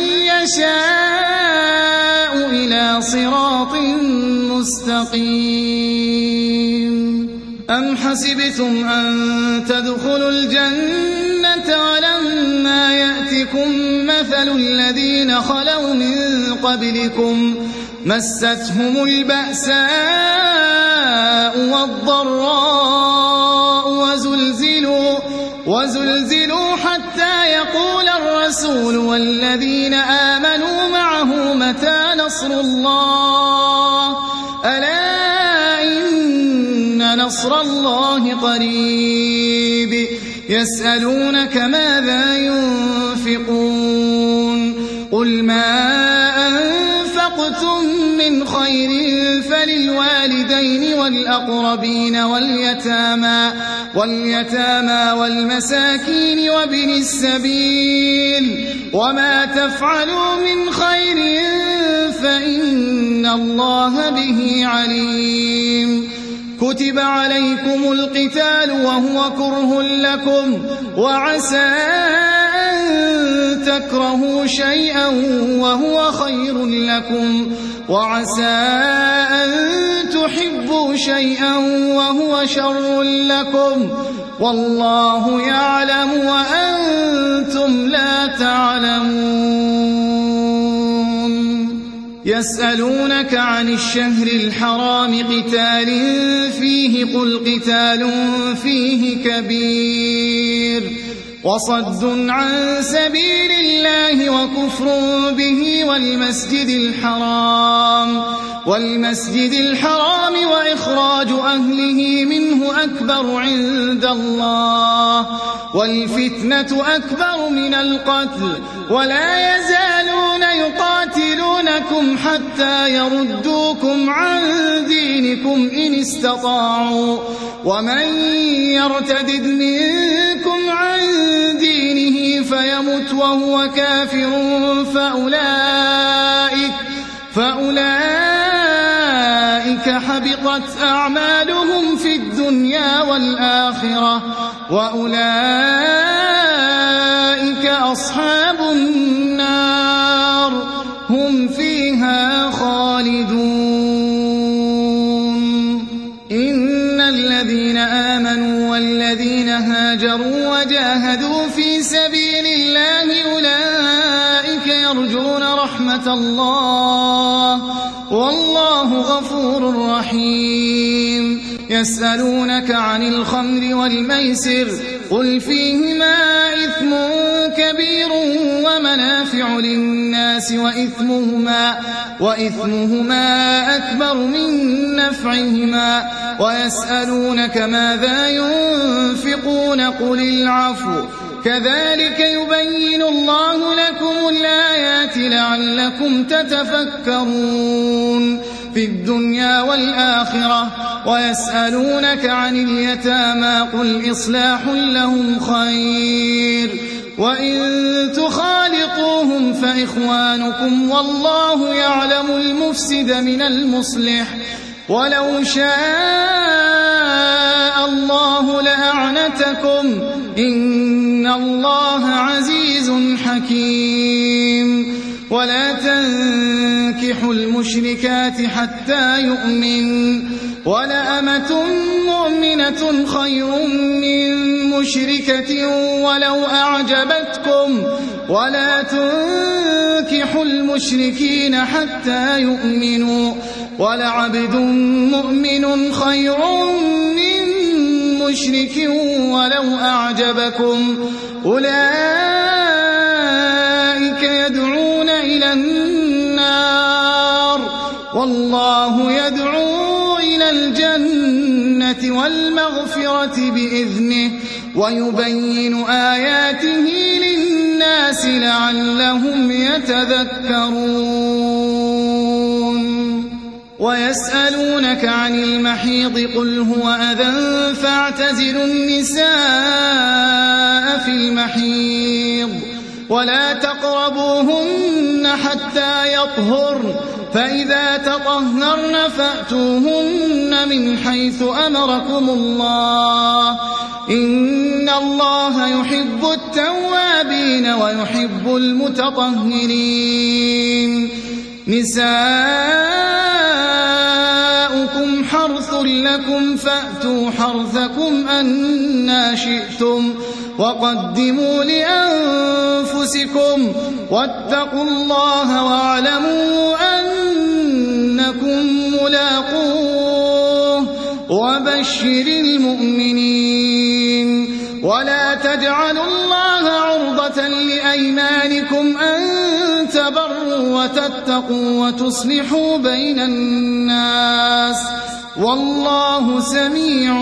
يشاء إلى صراط مستقيم. أم حسبتم أن تدخلوا الجنة ولما يأتكم مثل الذين خلوا من قبلكم مستهم البأساء والضراء وزلزلوا, وزلزلوا حتى يقول الرسول والذين آمنوا معه متى نصر الله ألا إن نصر الله قريب. يسألونك ماذا ينفقون قل ما أنفقتم من خير فللوالدين والأقربين واليتامى, واليتامى والمساكين وابن السبيل وما تفعلوا من خير فإن الله به عليم. كتب عليكم القتال وهو كره لكم وعسى أن تكرهوا شيئا وهو خير لكم وعسى أن تحبوا شيئا وهو شر لكم والله يعلم وأنتم لا تعلمون. يسألونك عن الشهر الحرام قتال فيه قل قتال فيه كبير وصد عن سبيل الله وكفر به والمسجد الحرام والمسجد الحرام وإخراج أهله منه أكبر عند الله والفتنة أكبر من القتل ولا يزالون يقاتلونكم حتى يردوكم عن دينكم إن استطاعوا ومن يرتدد منكم عن دينه فيمت وهو كافر فأولئك فأولئك حبطت أعمالهم في الدنيا والآخرة وأولئك أصحاب النار هم فيها خالدون. إن الذين آمنوا والذين هاجروا وجاهدوا في سبيل الله أولئك يرجون رحمة الله والله غفور رحيم. يسألونك عن الخمر والميسر قل فيهما إثم كبير ومنافع للناس وإثمهما, وإثمهما أكبر من نفعهما ويسألونك ماذا ينفقون قل العفو كذلك يبين الله لكم الآيات لعلكم تتفكرون في الدنيا والآخرة. ويسألونك عن اليتامى قل إصلاح لهم خير وإن تخالطوهم فإخوانكم والله يعلم المفسد من المصلح ولو شاء الله لأعنتكم إن الله عزيز حكيم. ولا تنكحوا المشركات حتى يؤمن ولأمة مؤمنة خير من مشركة ولو أعجبتكم ولا تنكحوا المشركين حتى يؤمنوا ولعبد مؤمن خير من مشرك ولو أعجبكم أولئك يدعون إلى النار والله يدعو إلى الجنة والمغفرة بإذنه ويبين آياته للناس لعلهم يتذكرون. ويسألونك عن المحيض قل هو أذى فاعتزلوا النساء في المحيض ولا تقربوهن حتى يطهرن فإذا تطهرن فأتوهن من حيث أمركم الله إن الله يحب التوابين ويحب المتطهرين. نساؤكم حرث لكم فأتوا حرثكم أنى شئتم وقدموا لأنفسكم واتقوا الله واعلموا أنكم ملاقوه وبشر المؤمنين. ولا تجعلوا الله عرضة لأيمانكم أن تبروا وتتقوا وتصلحوا بين الناس والله سميع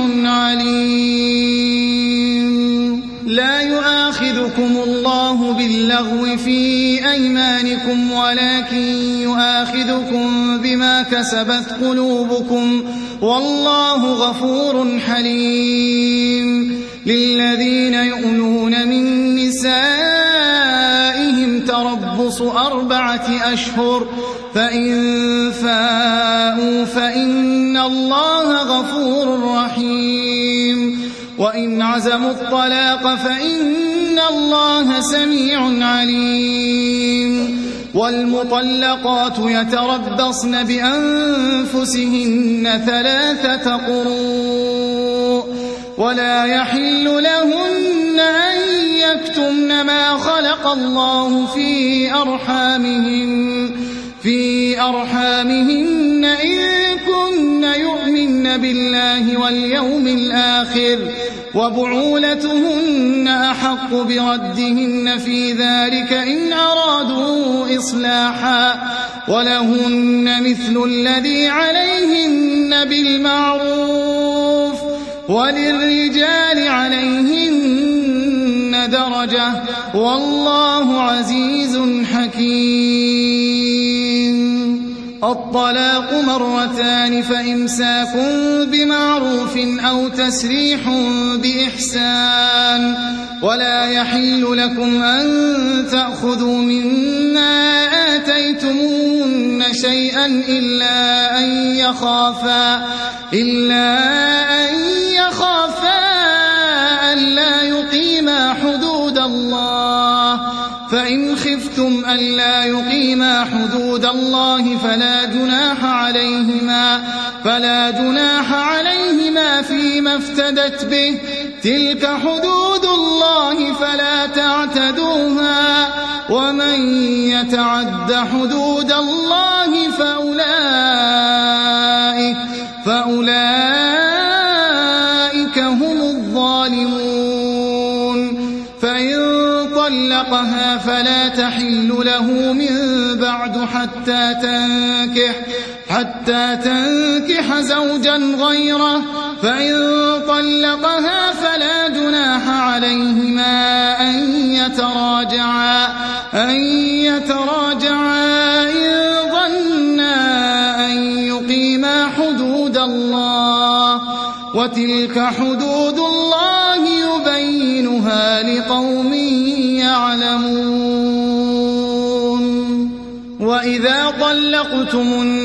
عليم. لا يؤاخذكم الله باللغو في أيمانكم ولكن يؤاخذكم بما كسبت قلوبكم والله غفور حليم. للذين يؤلون من نسائهم تربص أربعة أشهر فإن فاءوا فإن الله غفور رحيم. وإن عزموا الطلاق فإن إن الله سميع عليم والمطلقات يتربصن بأنفسهن ثلاثة قروء ولا يحل لهن أن يكتمن ما خلق الله في أرحامهن في أرحامهن إن كن يؤمن بالله واليوم الآخر وبعولتهن أحق بردهن في ذلك إن أرادوا إصلاحا ولهن مثل الذي عليهن بالمعروف وللرجال عليهن درجة والله عزيز حكيم. الطلاق مرتان فإمساك بمعروف أو تسريح بإحسان ولا يحل لكم أن تأخذوا مما آتيتموهن شيئا إلا أن يخافا إلا أن يخافا ألا يقيما حدود الله فإن خفتم ألا يقيما حدود الله فلا جناح عليهما فلا جناح عليهما فيما افتدت به تلك حدود الله فلا تعتدوها ومن يتعد حدود الله فأولئك فأولئك هم الظالمون. فإن طلقها فلا تحل له من بعد حتى تنكح حتى تنكح زوجا غيره فإن طلقها فلا جناح عليهما أن يتراجعا أن يتراجعا إن ظنا أن يقيما حدود الله وتلك حدود الله يبينها لقوم يعلمون. وإذا طلقتم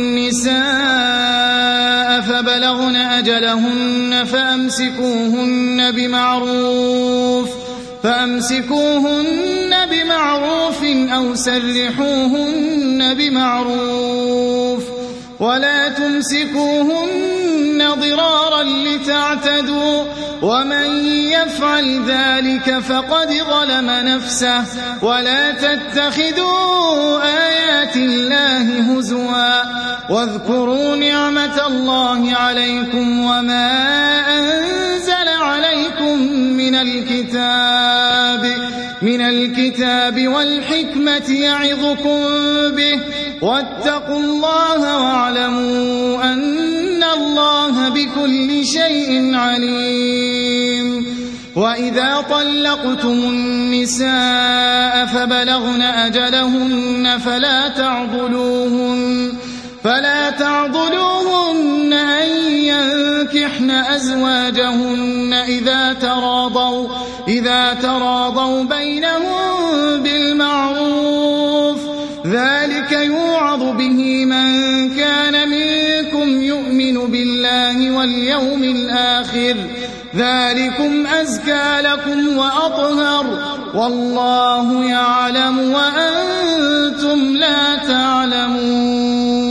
النساء فبلغن أجلهن فأمسكوهن بمعروف فأمسكوهن بمعروف أو سرحوهن بمعروف ولا تمسكوهن ضرارا لتعتدوا ومن يفعل ذلك فقد ظلم نفسه ولا تتخذوا آيات الله هزوا واذكروا نعمة الله عليكم وما أنزل عليكم من الكتاب من الكتاب والحكمة يعظكم به واتقوا الله واعلموا أن الله بكل شيء عليم. وإذا طلقتم النساء فبلغن أجلهن فلا تعضلوهن فلا تعضلوهن أن ينكحن أزواجهن إذا تراضوا إذا تراضوا بينهم بالمعروف ذلك يوعظ به من كان منكم يؤمن بالله واليوم الآخر ذلكم أزكى لكم وأطهر والله يعلم وأنتم لا تعلمون.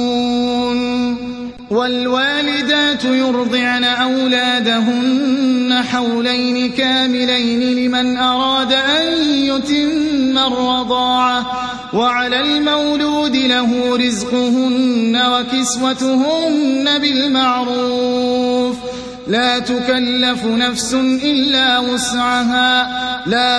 والوالدات يرضعن أولادهن حولين كاملين لمن أراد أن يتم الرضاعة وعلى المولود له رزقهن وكسوتهن بالمعروف لا تكلف نفس إلا وسعها لا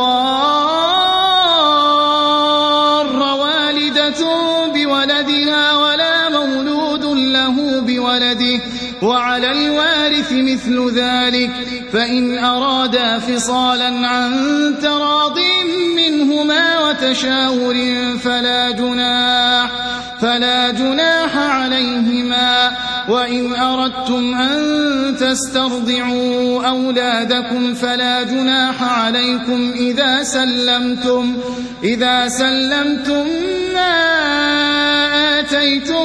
تضار والدة بولدها ولا مولود له بولده وعلى الوارث مثل ذلك فإن أرادا فصالا عن تراض منهما وتشاور فلا جناح فلا جناح عليهما. وإن أردتم أن تسترضعوا أولادكم فلا جناح عليكم إذا سلمتم إذا سلمتم ما آتيتم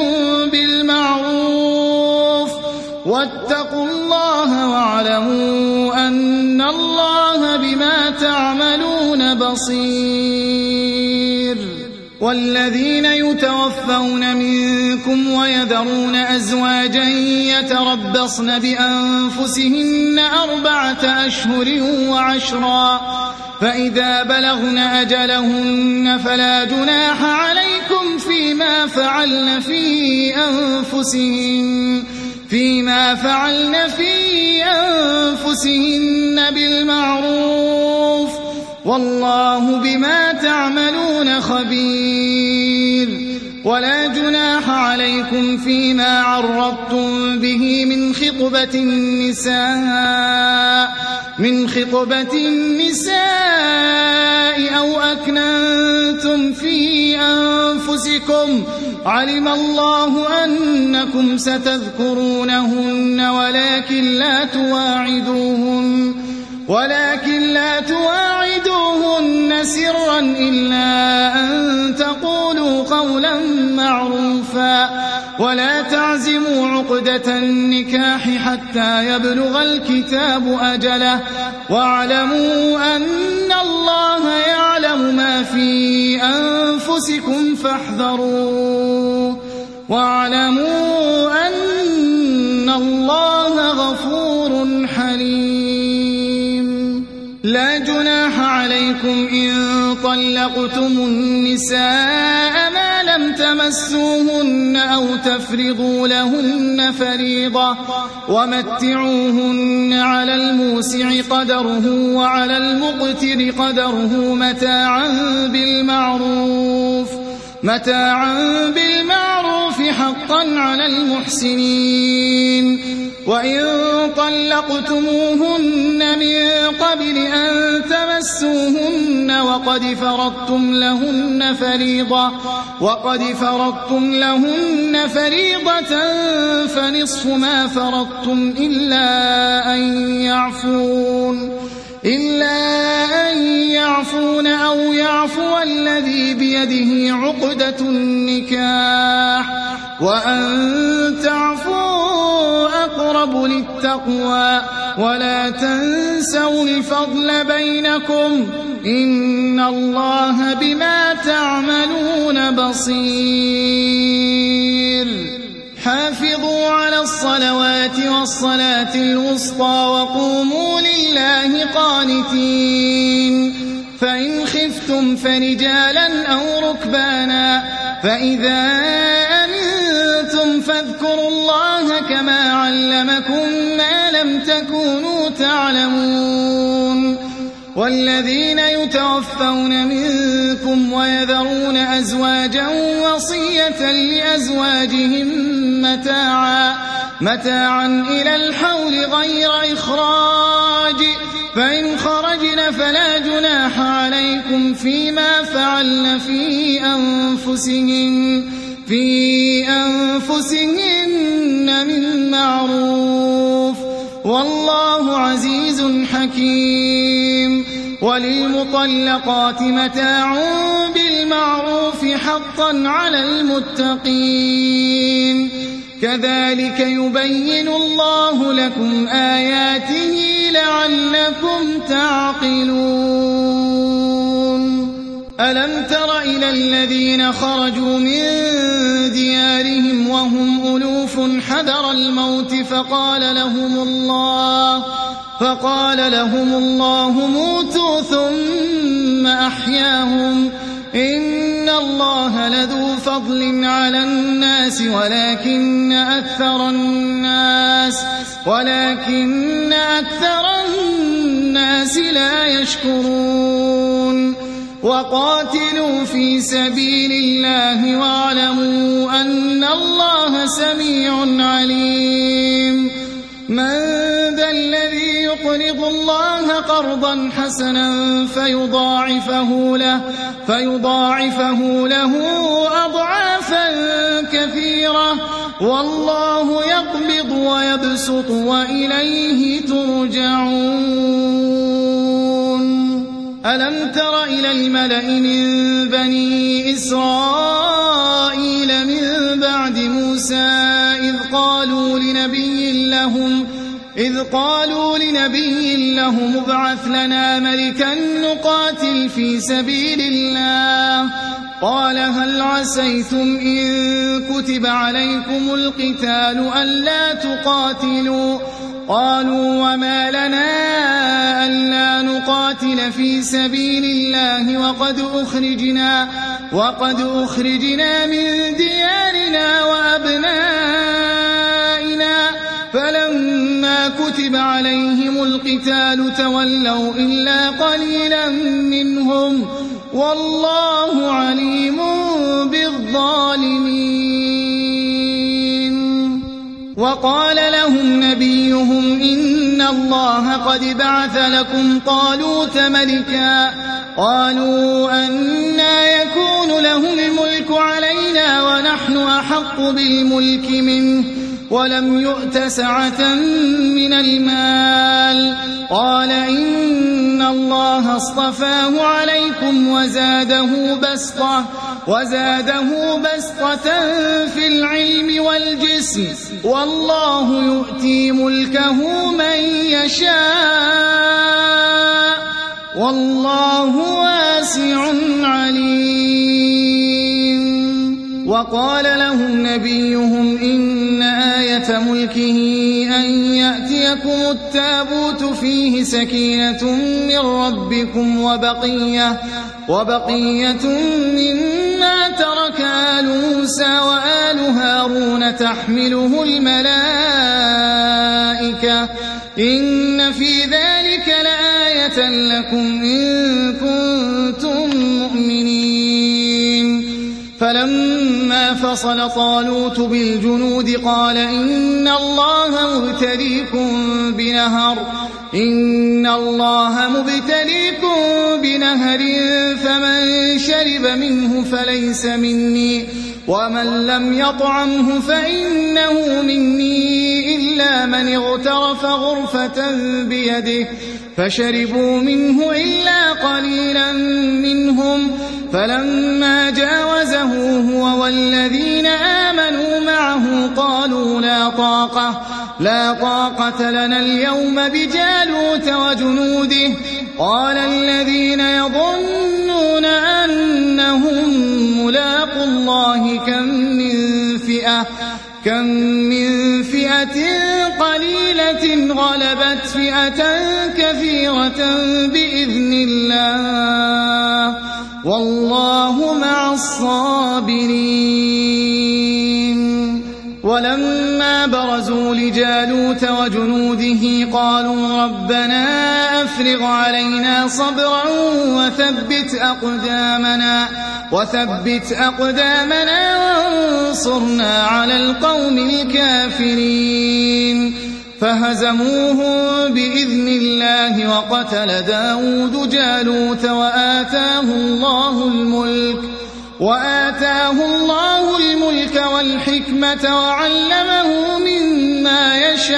بالمعروف واتقوا الله واعلموا أن الله بما تعملون بصير والذين يتوفون منكم ويذرون أزواجا يتربصن بأنفسهن أربعة أشهر وعشرا فإذا بلغن أجلهن فلا جناح عليكم فيما فعلن في أنفسهن فيما فعلن في أنفسهن بالمعروف والله بما تعملون خبير ولا جناح عليكم فيما عرضتم به من خطبة النساء من خطبة النساء أو أكننتم في أنفسكم علم الله أنكم ستذكرونهن ولكن لا تواعدوهن ولكن لا تواعدوهن سرا إلا أن تقولوا قولا معروفا ولا تعزموا عقدة النكاح حتى يبلغ الكتاب أجله واعلموا أن الله يعلم ما في أنفسكم فاحذروه واعلموا أن الله غفور حليم لا جناح عليكم إن طلقتم النساء ما لم تمسوهن أو تفرضوا لهن فريضة ومتعوهن على الموسع قدره وعلى المقتر قدره متاعا بالمعروف متاعا بالمعروف حقا على المحسنين وإن طلقتموهن من قبل أن تمسوهن وقد فرضتم لهن فريضة وقد فرضتم لهن فريضة فنصف ما فرضتم إلا أن يعفون إلا أن يعفون أو يعفو الذي بيده عقدة النكاح وأن تعفوا أقرب للتقوى ولا تنسوا الفضل بينكم إن الله بما تعملون بصير حافظوا على الصلوات والصلاة الوسطى وقوموا لله قانتين فإن خفتم فرجالا أو ركبانا فإذا أمنتم فاذكروا الله كما علمكم ما لم تكونوا تعلمون والذين يتوفون منكم ويذرون أزواجا وصية لأزواجهم متاعا متاعا إلى الحول غير إخراج فإن خرجن فلا جناح عليكم فيما فعلن في أنفسهن في أنفسهن من معروف والله عزيز حكيم وللمطلقات متاع بالمعروف حقا على المتقين كذلك يبين الله لكم آياته لعلكم تعقلون ألم تر إلى الذين خرجوا من ديارهم وهم ألوف حذر الموت فقال لهم الله فقال لهم الله موتوا ثم أحياهم إن الله لذو فضل على الناس ولكن أكثر الناس ولكن أكثر الناس لا يشكرون وقاتلوا في سبيل الله واعلموا أن الله سميع عليم من ذا الذي يقرض الله قرضا حسنا فيضاعفه له فيضاعفه له أضعافا كثيرة والله يقبض ويبسط وإليه ترجعون ألم تر إلى الملأ من بني إسرائيل من بعد موسى إذ قالوا لنبي لهم إذ قالوا لنبي لهم ابعث لنا ملكا نقاتل في سبيل الله قال هل عسيتم إن كتب عليكم القتال ألا تقاتلوا قالوا وما لنا ألا نقاتل في سبيل الله وقد أخرجنا, وقد أخرجنا من ديارنا وأبنائنا فلما كتب عليهم القتال تولوا إلا قليلا منهم والله عليم بالظالمين. وقال لهم نبيهم إن الله قد بعث لكم طالوت ملكا قالوا أنى يكون له الملك علينا ونحن أحق بالملك منه ولم يؤت سعة من المال قال إن الله اصطفاه عليكم وزاده بسطة, وزاده بسطة في العلم والجسم والله يؤتي ملكه من يشاء والله واسع عليم. وقال لهم نبيهم إن آية ملكه أن يأتيكم التابوت فيه سكينة من ربكم وبقية, وبقية مما ترك آل موسى وآل هارون تحمله الملائكة إن في ذلك لآية لكم إن كنتم مؤمنين. فلما فصل طالوت بالجنود قال إن الله مبتليكم بنهر إن الله مبتليكم بنهر فمن شرب منه فليس مني ومن لم يطعمه فإنه مني إلا من اغترف غرفة بيده فشربوا منه إلا قليلا منهم فلما جاوزه هو والذين آمنوا معه قالوا لا طاقة, لا طاقة لنا اليوم بجالوت وجنوده قال الذين يظنون أنهم ملاقوا الله كم من فئة كم من فئة قليلة غلبت فئة كثيرة بإذن الله والله مع الصابرين. ولما برزوا لجالوت وجنوده قالوا ربنا أفرغ علينا صبرا وثبت أقدامنا وثبت أقدامنا وانصرنا على القوم الكافرين. فهزموهم بإذن الله وقتل داود جالوت وآتاه الله الملك وآتاه الله الملك والحكمة وعلمه مما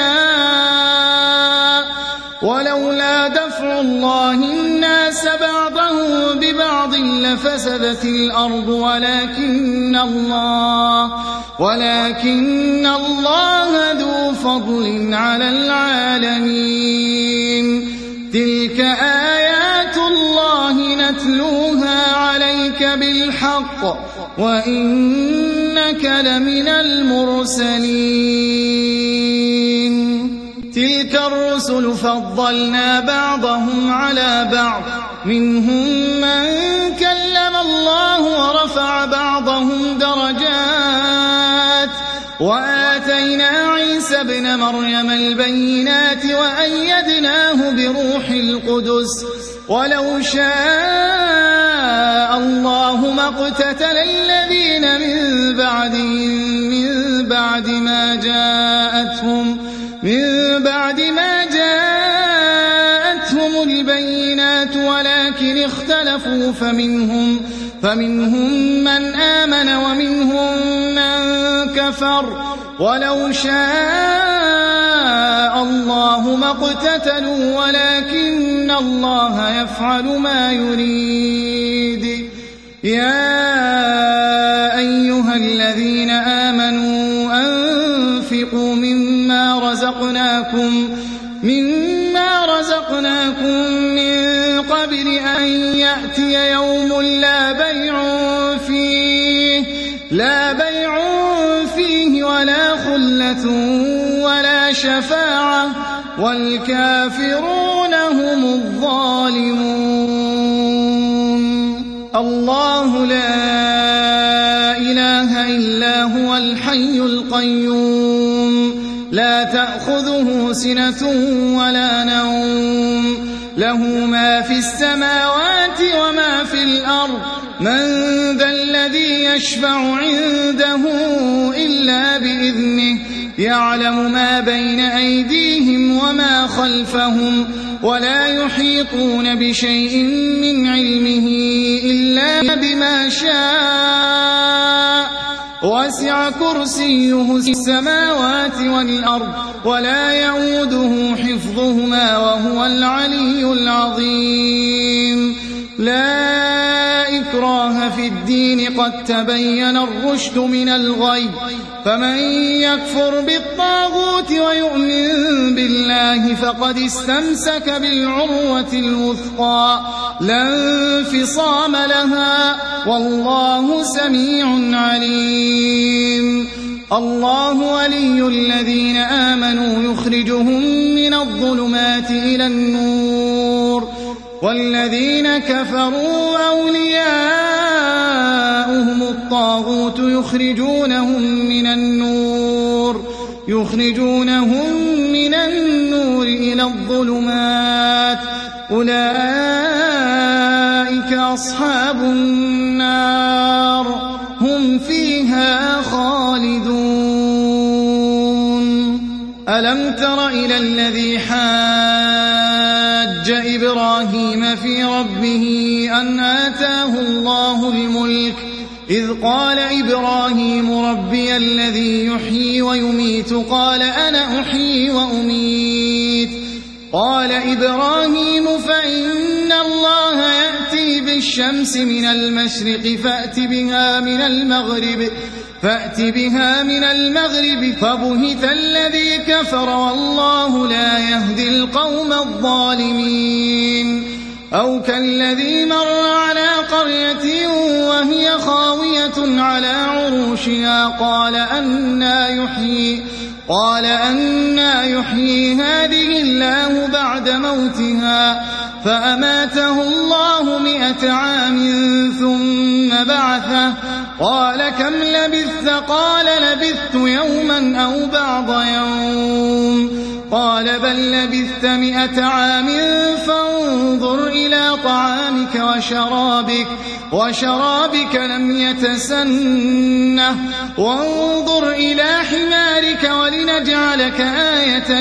يشاء ولولا دفع الله الناس بعضهم ببعض لفسدت الأرض ولكن الله ولكن الله ذو فضل على العالمين. تلك آيات الله نتلوها عليك بالحق وإنك لمن المرسلين. تلك الرسل فضلنا بعضهم على بعض منهم من كلم الله ورفع بعضهم درجات وآتينا عيسى ابن مريم البينات وأيدناه بروح القدس ولو شاء الله ما اقتتل الذين من بعدهم من بعد ما جاءتهم من بعد ما جاءتهم البينات ولكن اختلفوا فمنهم فمنهم من آمن ومنهم من كفر ولو شاء الله ما اقتتلوا ولكن الله يفعل ما يريد. يا أيها الذين آمنوا أنفقوا مما رزقناكم مما رزقناكم من قبل أن يأتي يوم لا بيع فيه لا بيع فيه ولا خلة ولا شفاعة والكافرون هم الظالمون. الله لا إله إلا هو الحي القيوم لا تأخذه سنة ولا نوم له ما في السماوات وما في الأرض من ذا الذي يشفع عنده إلا بإذنه يعلم ما بين أيديهم وما خلفهم ولا يحيطون بشيء من علمه إلا بما شاء وسع كرسيه السماوات والأرض ولا يؤوده حفظهما وهو العلي العظيم. لا إكراه في الدين قد تبين الرشد من الغي فمن يكفر بالطاغوت ويؤمن بالله فقد استمسك بالعروة الوثقى لا انفصام لها والله سميع عليم. الله ولي الذين آمنوا يخرجهم من الظلمات إلى النور والذين كفروا أولياؤهم الطاغوت يخرجونهم من النور يخرجونهم من النور إلى الظلمات أولئك أصحاب النار هم فيها خالدون. ألم تر إلى الذي حاج إبراهيم في ربه أن آتاه الله الملك إذ قال إبراهيم ربي الذي يحيي ويميت قال أنا أحيي وأميت قال إبراهيم فإن الله يأتي بالشمس من المشرق فأت بها من المغرب فأت بها من المغرب فبهت الذي كفر والله لا يهدي القوم الظالمين. أو كالذي مر على قرية وهي خاوية على عروشها قال أنى يحيي قال أنى يحيي هذه الله بعد موتها فأماته الله مئة عام ثم بعثه قال كم لبثت قال لبثت يوما أو بعض يوم قال بل لبثت مئة عام فانظر إلى طعامك وشرابك وشرابك لم يتسنه وانظر إلى حمارك ولنجعلك آية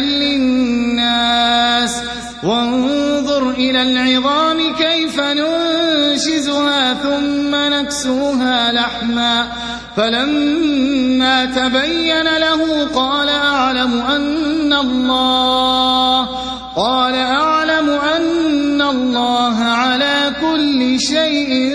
للناس وانظر إلى العظام كيف ننشزها ثم نكسوها لحما فلما تبين له قال أعلم أن الله قال أعلم أن الله على كل شيء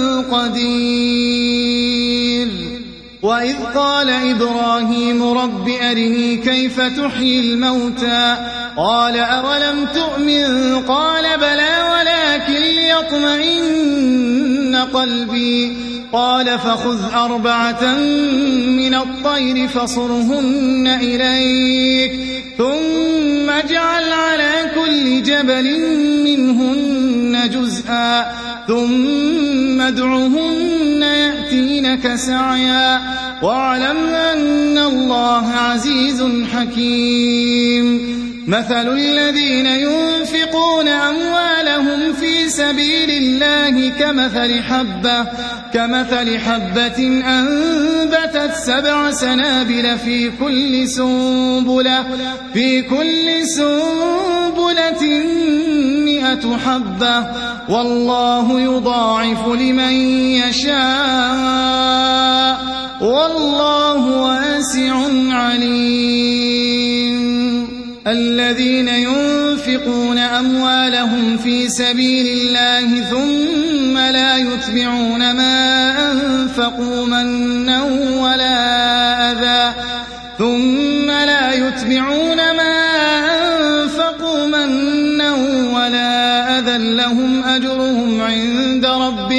قدير. وإذ قال إبراهيم رب أرني كيف تحيي الموتى قال أولم تؤمن قال بلى ولكن ليطمئن قلبي قال فخذ أربعة من الطير فصرهن إليك ثم اجعل على كل جبل منهن جزءا ثم ادعهن يأتينك سعيا واعلم أن الله عزيز حكيم. مثل الذين ينفقون أموالهم في سبيل الله كمثل حبة كمثل حبة أنبتت سبع سنابل في كل سنبلة في كل سنبلة مئة حبة والله يضاعف لمن يشاء والله واسع عليم. الذين ينفقون أموالهم في سبيل الله ثم لا يتبعون ما أنفقوا منا ولا أذى ثم لا يتبعون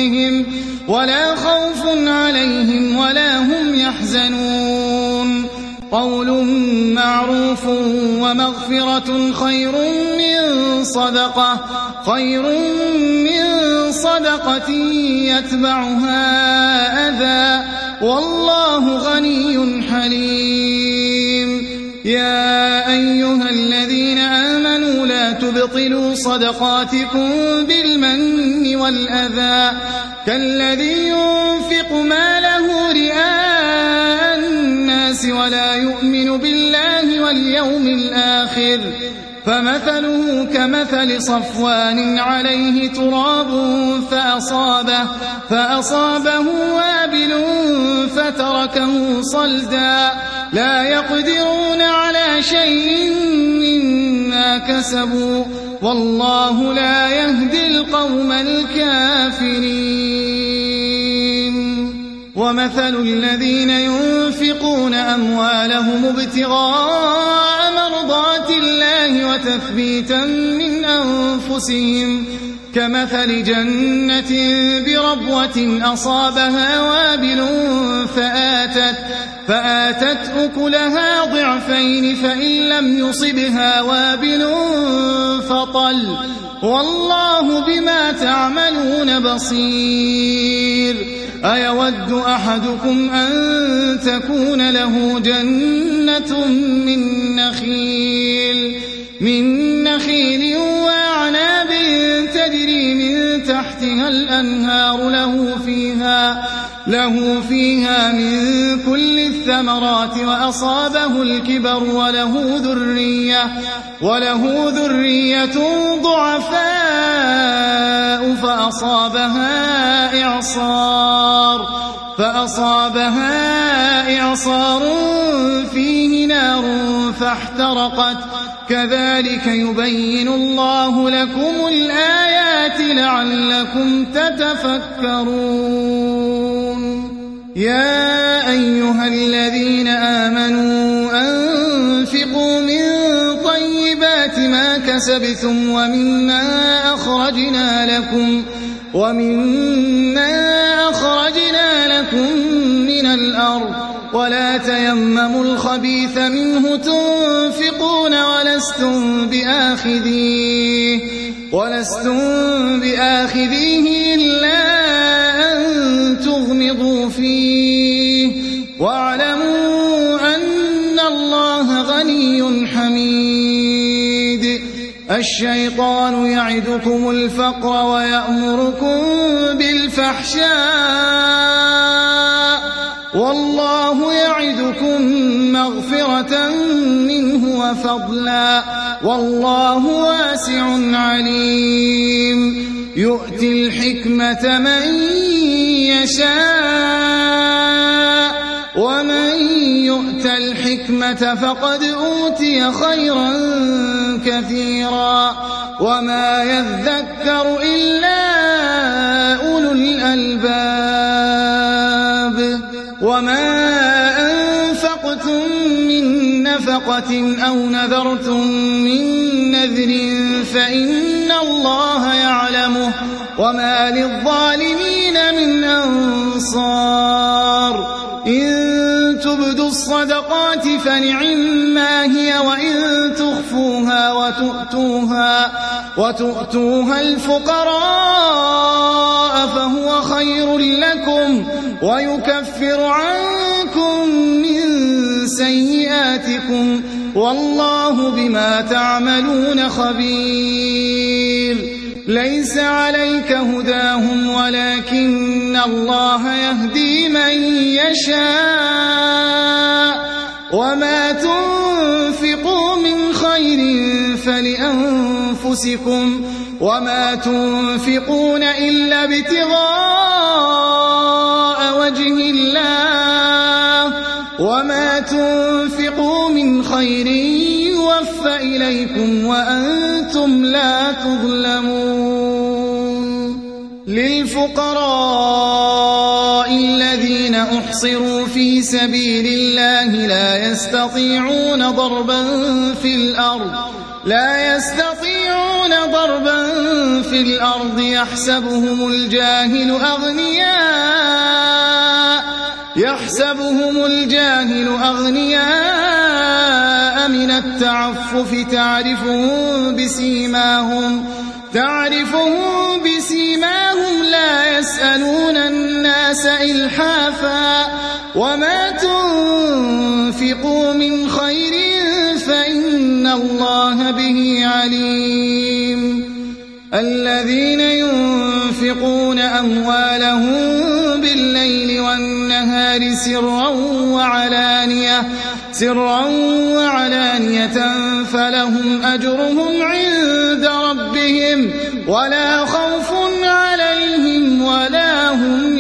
ربهم ولا خوف عليهم ولا هم يحزنون قول معروف ومغفرة خير من صدقة خير من صدقة يتبعها أذى والله غني حليم يا أيها الذين آمنوا لا تبطلوا صدقاتكم بالمن والأذى كالذي ينفق ماله رئاء الناس ولا يؤمن بالله واليوم الآخر فمثله كمثل صفوان عليه تراب فأصابه, فأصابه وابل فتركه صلدا لا يقدرون على شيء مما كسبوا والله لا يهدي القوم الكافرين ومثل الذين ينفقون أموالهم ابتغاء مرضات الله وتثبيتا من أنفسهم كمثل جنة بربوة أصابها وابل فآتت, فآتت أكلها ضعفين فإن لم يصبها وابل فطل والله بما تعملون بصير أيود أحدكم أن تكون له جنة من نخيل, من نخيل وأعناب تجري من تحتها الأنهار له فيها, له فيها من كل الثمرات وأصابه الكبر وله ذرية, وله ذرية ضعفاء فأصابها إعصار, فأصابها إعصار فيه نار فاحترقت كذلك يبين الله لكم الآيات لعلكم تتفكرون يا أيها الذين آمنوا أنفقوا من طيبات ما كسبتم ومما أخرجنا لكم ومما أخرجنا لكم من الأرض ولا تيمموا الخبيث منه تنفقون ولستم بآخذيه, ولستم بآخذيه إلا أن تغمضوا فيه واعلموا أن الله غني حميد الشيطان يعدكم الفقر ويأمركم بالفحشاء والله يعدكم مغفرة منه وفضلا والله واسع عليم يؤتي الحكمة من يشاء ومن يؤت الحكمة فقد أوتي خيرا كثيرا وما يذكر إلا أولو الألباب وما أنفقتم من نفقة أو نذرتم من نذر فإن الله يعلمه وما للظالمين من أنصار إن تبدوا الصدقات فنعما هي وإن تخفوها وتؤتوها, وتؤتوها الفقراء فهو خير لكم ويكفر عنكم من سيئاتكم والله بما تعملون خبير ليس عليك هداهم ولكن الله يهدي من يشاء وما تنفقوا من خير فلأنفسكم وما تنفقون إلا ابتغاء وجه الله وما تنفقوا من خير يوفى إليكم وأنتم لا تظلمون للفقراء الذين أحصروا في سبيل الله لا يستطيعون ضربا في الأرض لا يستطيعون ضربا في الأرض يحسبهم الجاهل أغنياء يحسبهم الجاهل أغنياء من التعفف تعرفهم بسيماهم تعرفهم بسيماهم لا يسألون الناس إلحافا وما تنفقوا من خير فإن الله به عليم الذين ينفقون أموالهم بالليل والنهار سرا وعلانية سرا وعلانية فلهم أجرهم عند ربهم ولا خوف عليهم ولا هم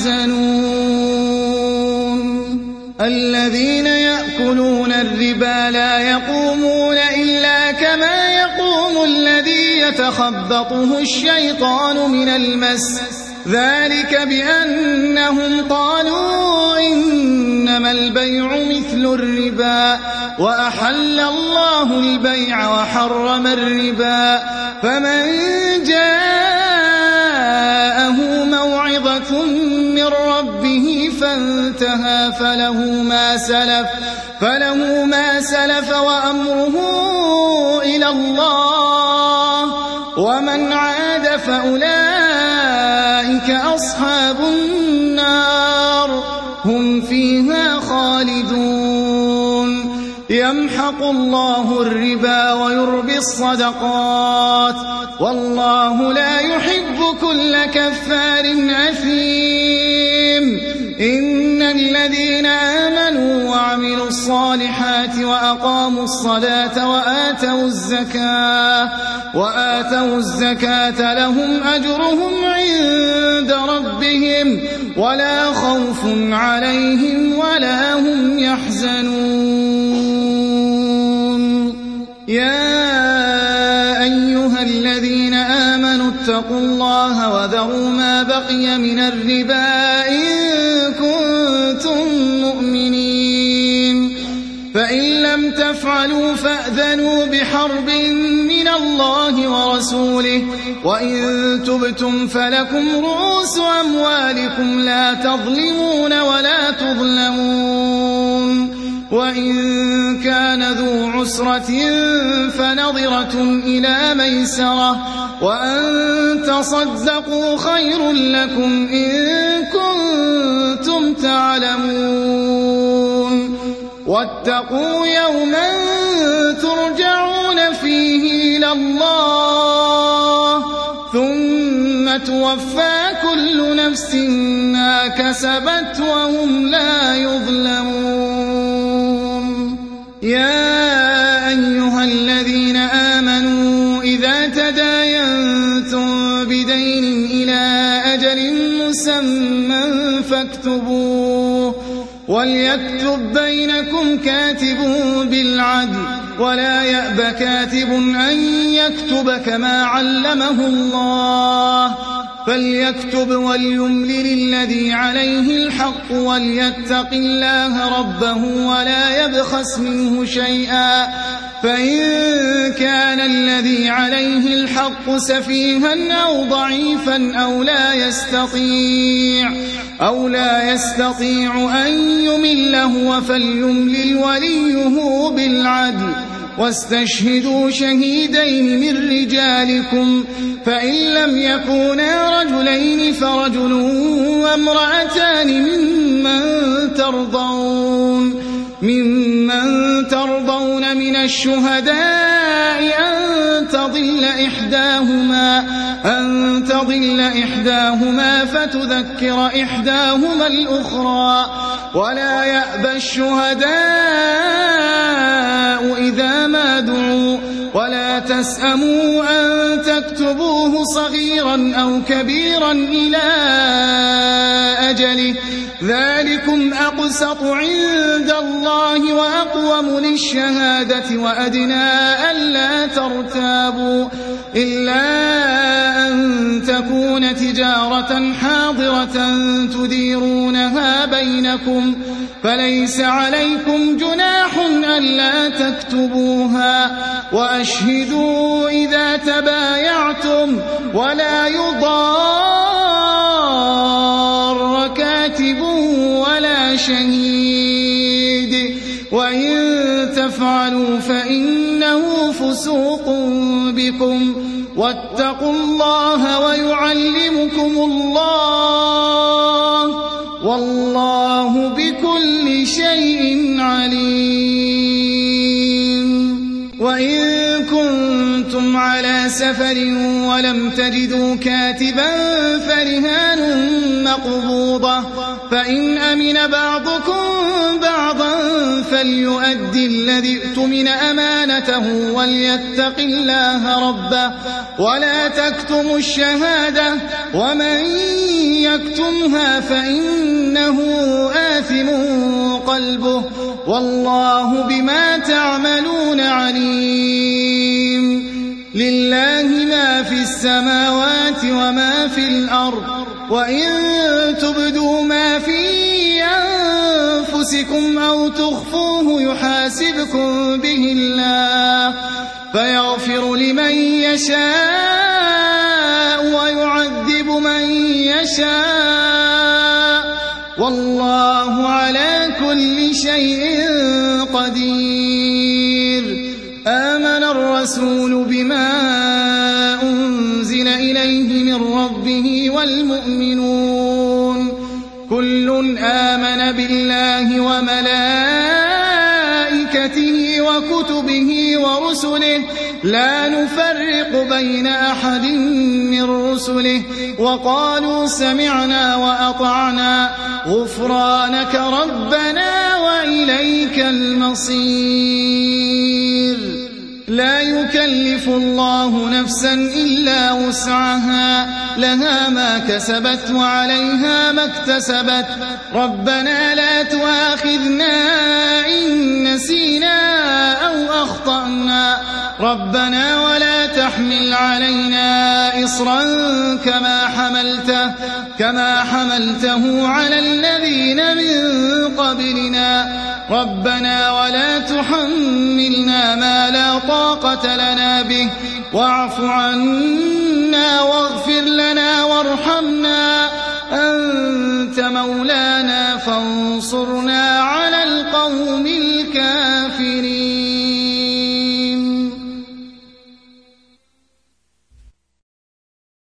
يحزنون الذين يأكلون الربا لا يقومون إلا كما يقوم الذي يتخبطه الشيطان من المس ذلك بأنهم قالوا إنما البيع مثل الربا وأحل الله البيع وحرم الربا فمن جاءه موعظة من ربه فانتهى فله ما سلف فله ما سلف وأمره إلى الله ومن عاد فأولئك أصحاب النار هم فيها خالدون يمحق الله الربا ويربي الصدقات والله لا يحب كل كفار أثيم إن الذين آمنوا وعملوا الصالحات وأقاموا الصلاة وآتوا الزكاة وآتوا الزكاة لهم أجرهم عند ربهم ولا خوف عليهم ولا هم يحزنون يا أيها الذين آمنوا اتقوا الله وذروا ما بقي من الربا إن كنتم مؤمنين فإن لم تفعلوا فأذنوا بحرب من الله ورسوله وإن تبتم فلكم رؤوس أموالكم لا تظلمون ولا تظلمون وإن كان ذو عسرة فنظرة إلى ميسرة وأن تصدقوا خير لكم إن كنتم تعلمون واتقوا يوما ترجعون فيه إلى الله ثم توفى كل نفس ما كسبت وهم لا يظلمون يا أيها الذين آمنوا إذا تداينتم بدين إلى أجل مسمى فاكتبوه وليكتب بينكم كاتب بالعدل ولا يأب كاتب أن يكتب كما علمه الله فليكتب وليملل الذي عليه الحق وليتق الله ربه ولا يبخس منه شيئا فإن كان الذي عليه الحق سفيها أو ضعيفا أو لا يستطيع أو لا يستطيع أن يمله فليملل وليه بالعدل واستشهدوا شهيدين من رجالكم فإن لم يكونا رجلين فرجل وامرأتان ممن ترضون ممن ترضون من الشهداء أن تضل إحداهما أن تضل إحداهما فتذكر إحداهما الأخرى ولا يأبى الشهداء إذا ما دعوا ولا تسأموا أن تكتبوه صغيرا أو كبيرا إلى أجله ذلكم أقل أقسط عند الله وأقوم للشهادة وأدنى ألا ترتابوا إلا أن تكون تجارة حاضرة تديرونها بينكم فليس عليكم جناح ألا تكتبوها وأشهدوا إذا تبايعتم ولا يضار كاتب ولا شهيد وإن تفعلوا فإنه فسوق بكم واتقوا الله ويعلمكم الله والله بكل شيء عليم. وإن كنتم على سفر ولم تجدوا كاتبا فرهان مقبوضة فإن أمن بعضكم بعضا فليؤدي الذي اؤتمن أمانته وليتق الله ربه ولا تكتموا الشهادة ومن يكتمها فإنه آثم قلبه والله بما تعملون عليم. لله ما في السماوات وما في الأرض وإن تبدوا ما في أنفسكم أو تخفوه يحاسبكم به الله فيغفر لمن يشاء ويعذب من يشاء والله على كل شيء قدير. آمن الرسول بما أنزل إليه من ربه والمؤمنون كل آمن بالله وملائكته وكتبه ورسله لا نفرق بين أحد من رسله وقالوا سمعنا وأطعنا غفرانك ربنا وإليك المصير. لا يكلف الله نفسا إلا وسعها لها ما كسبت وعليها ما اكتسبت ربنا لا تؤاخذنا إن نسينا أو أخطأنا ربنا ولا تحمل علينا إصرا كما حملته كما حملته على الذين من قبلنا ربنا ولا تحملنا ما لا طاقة لنا به واعف عنا واغفر لنا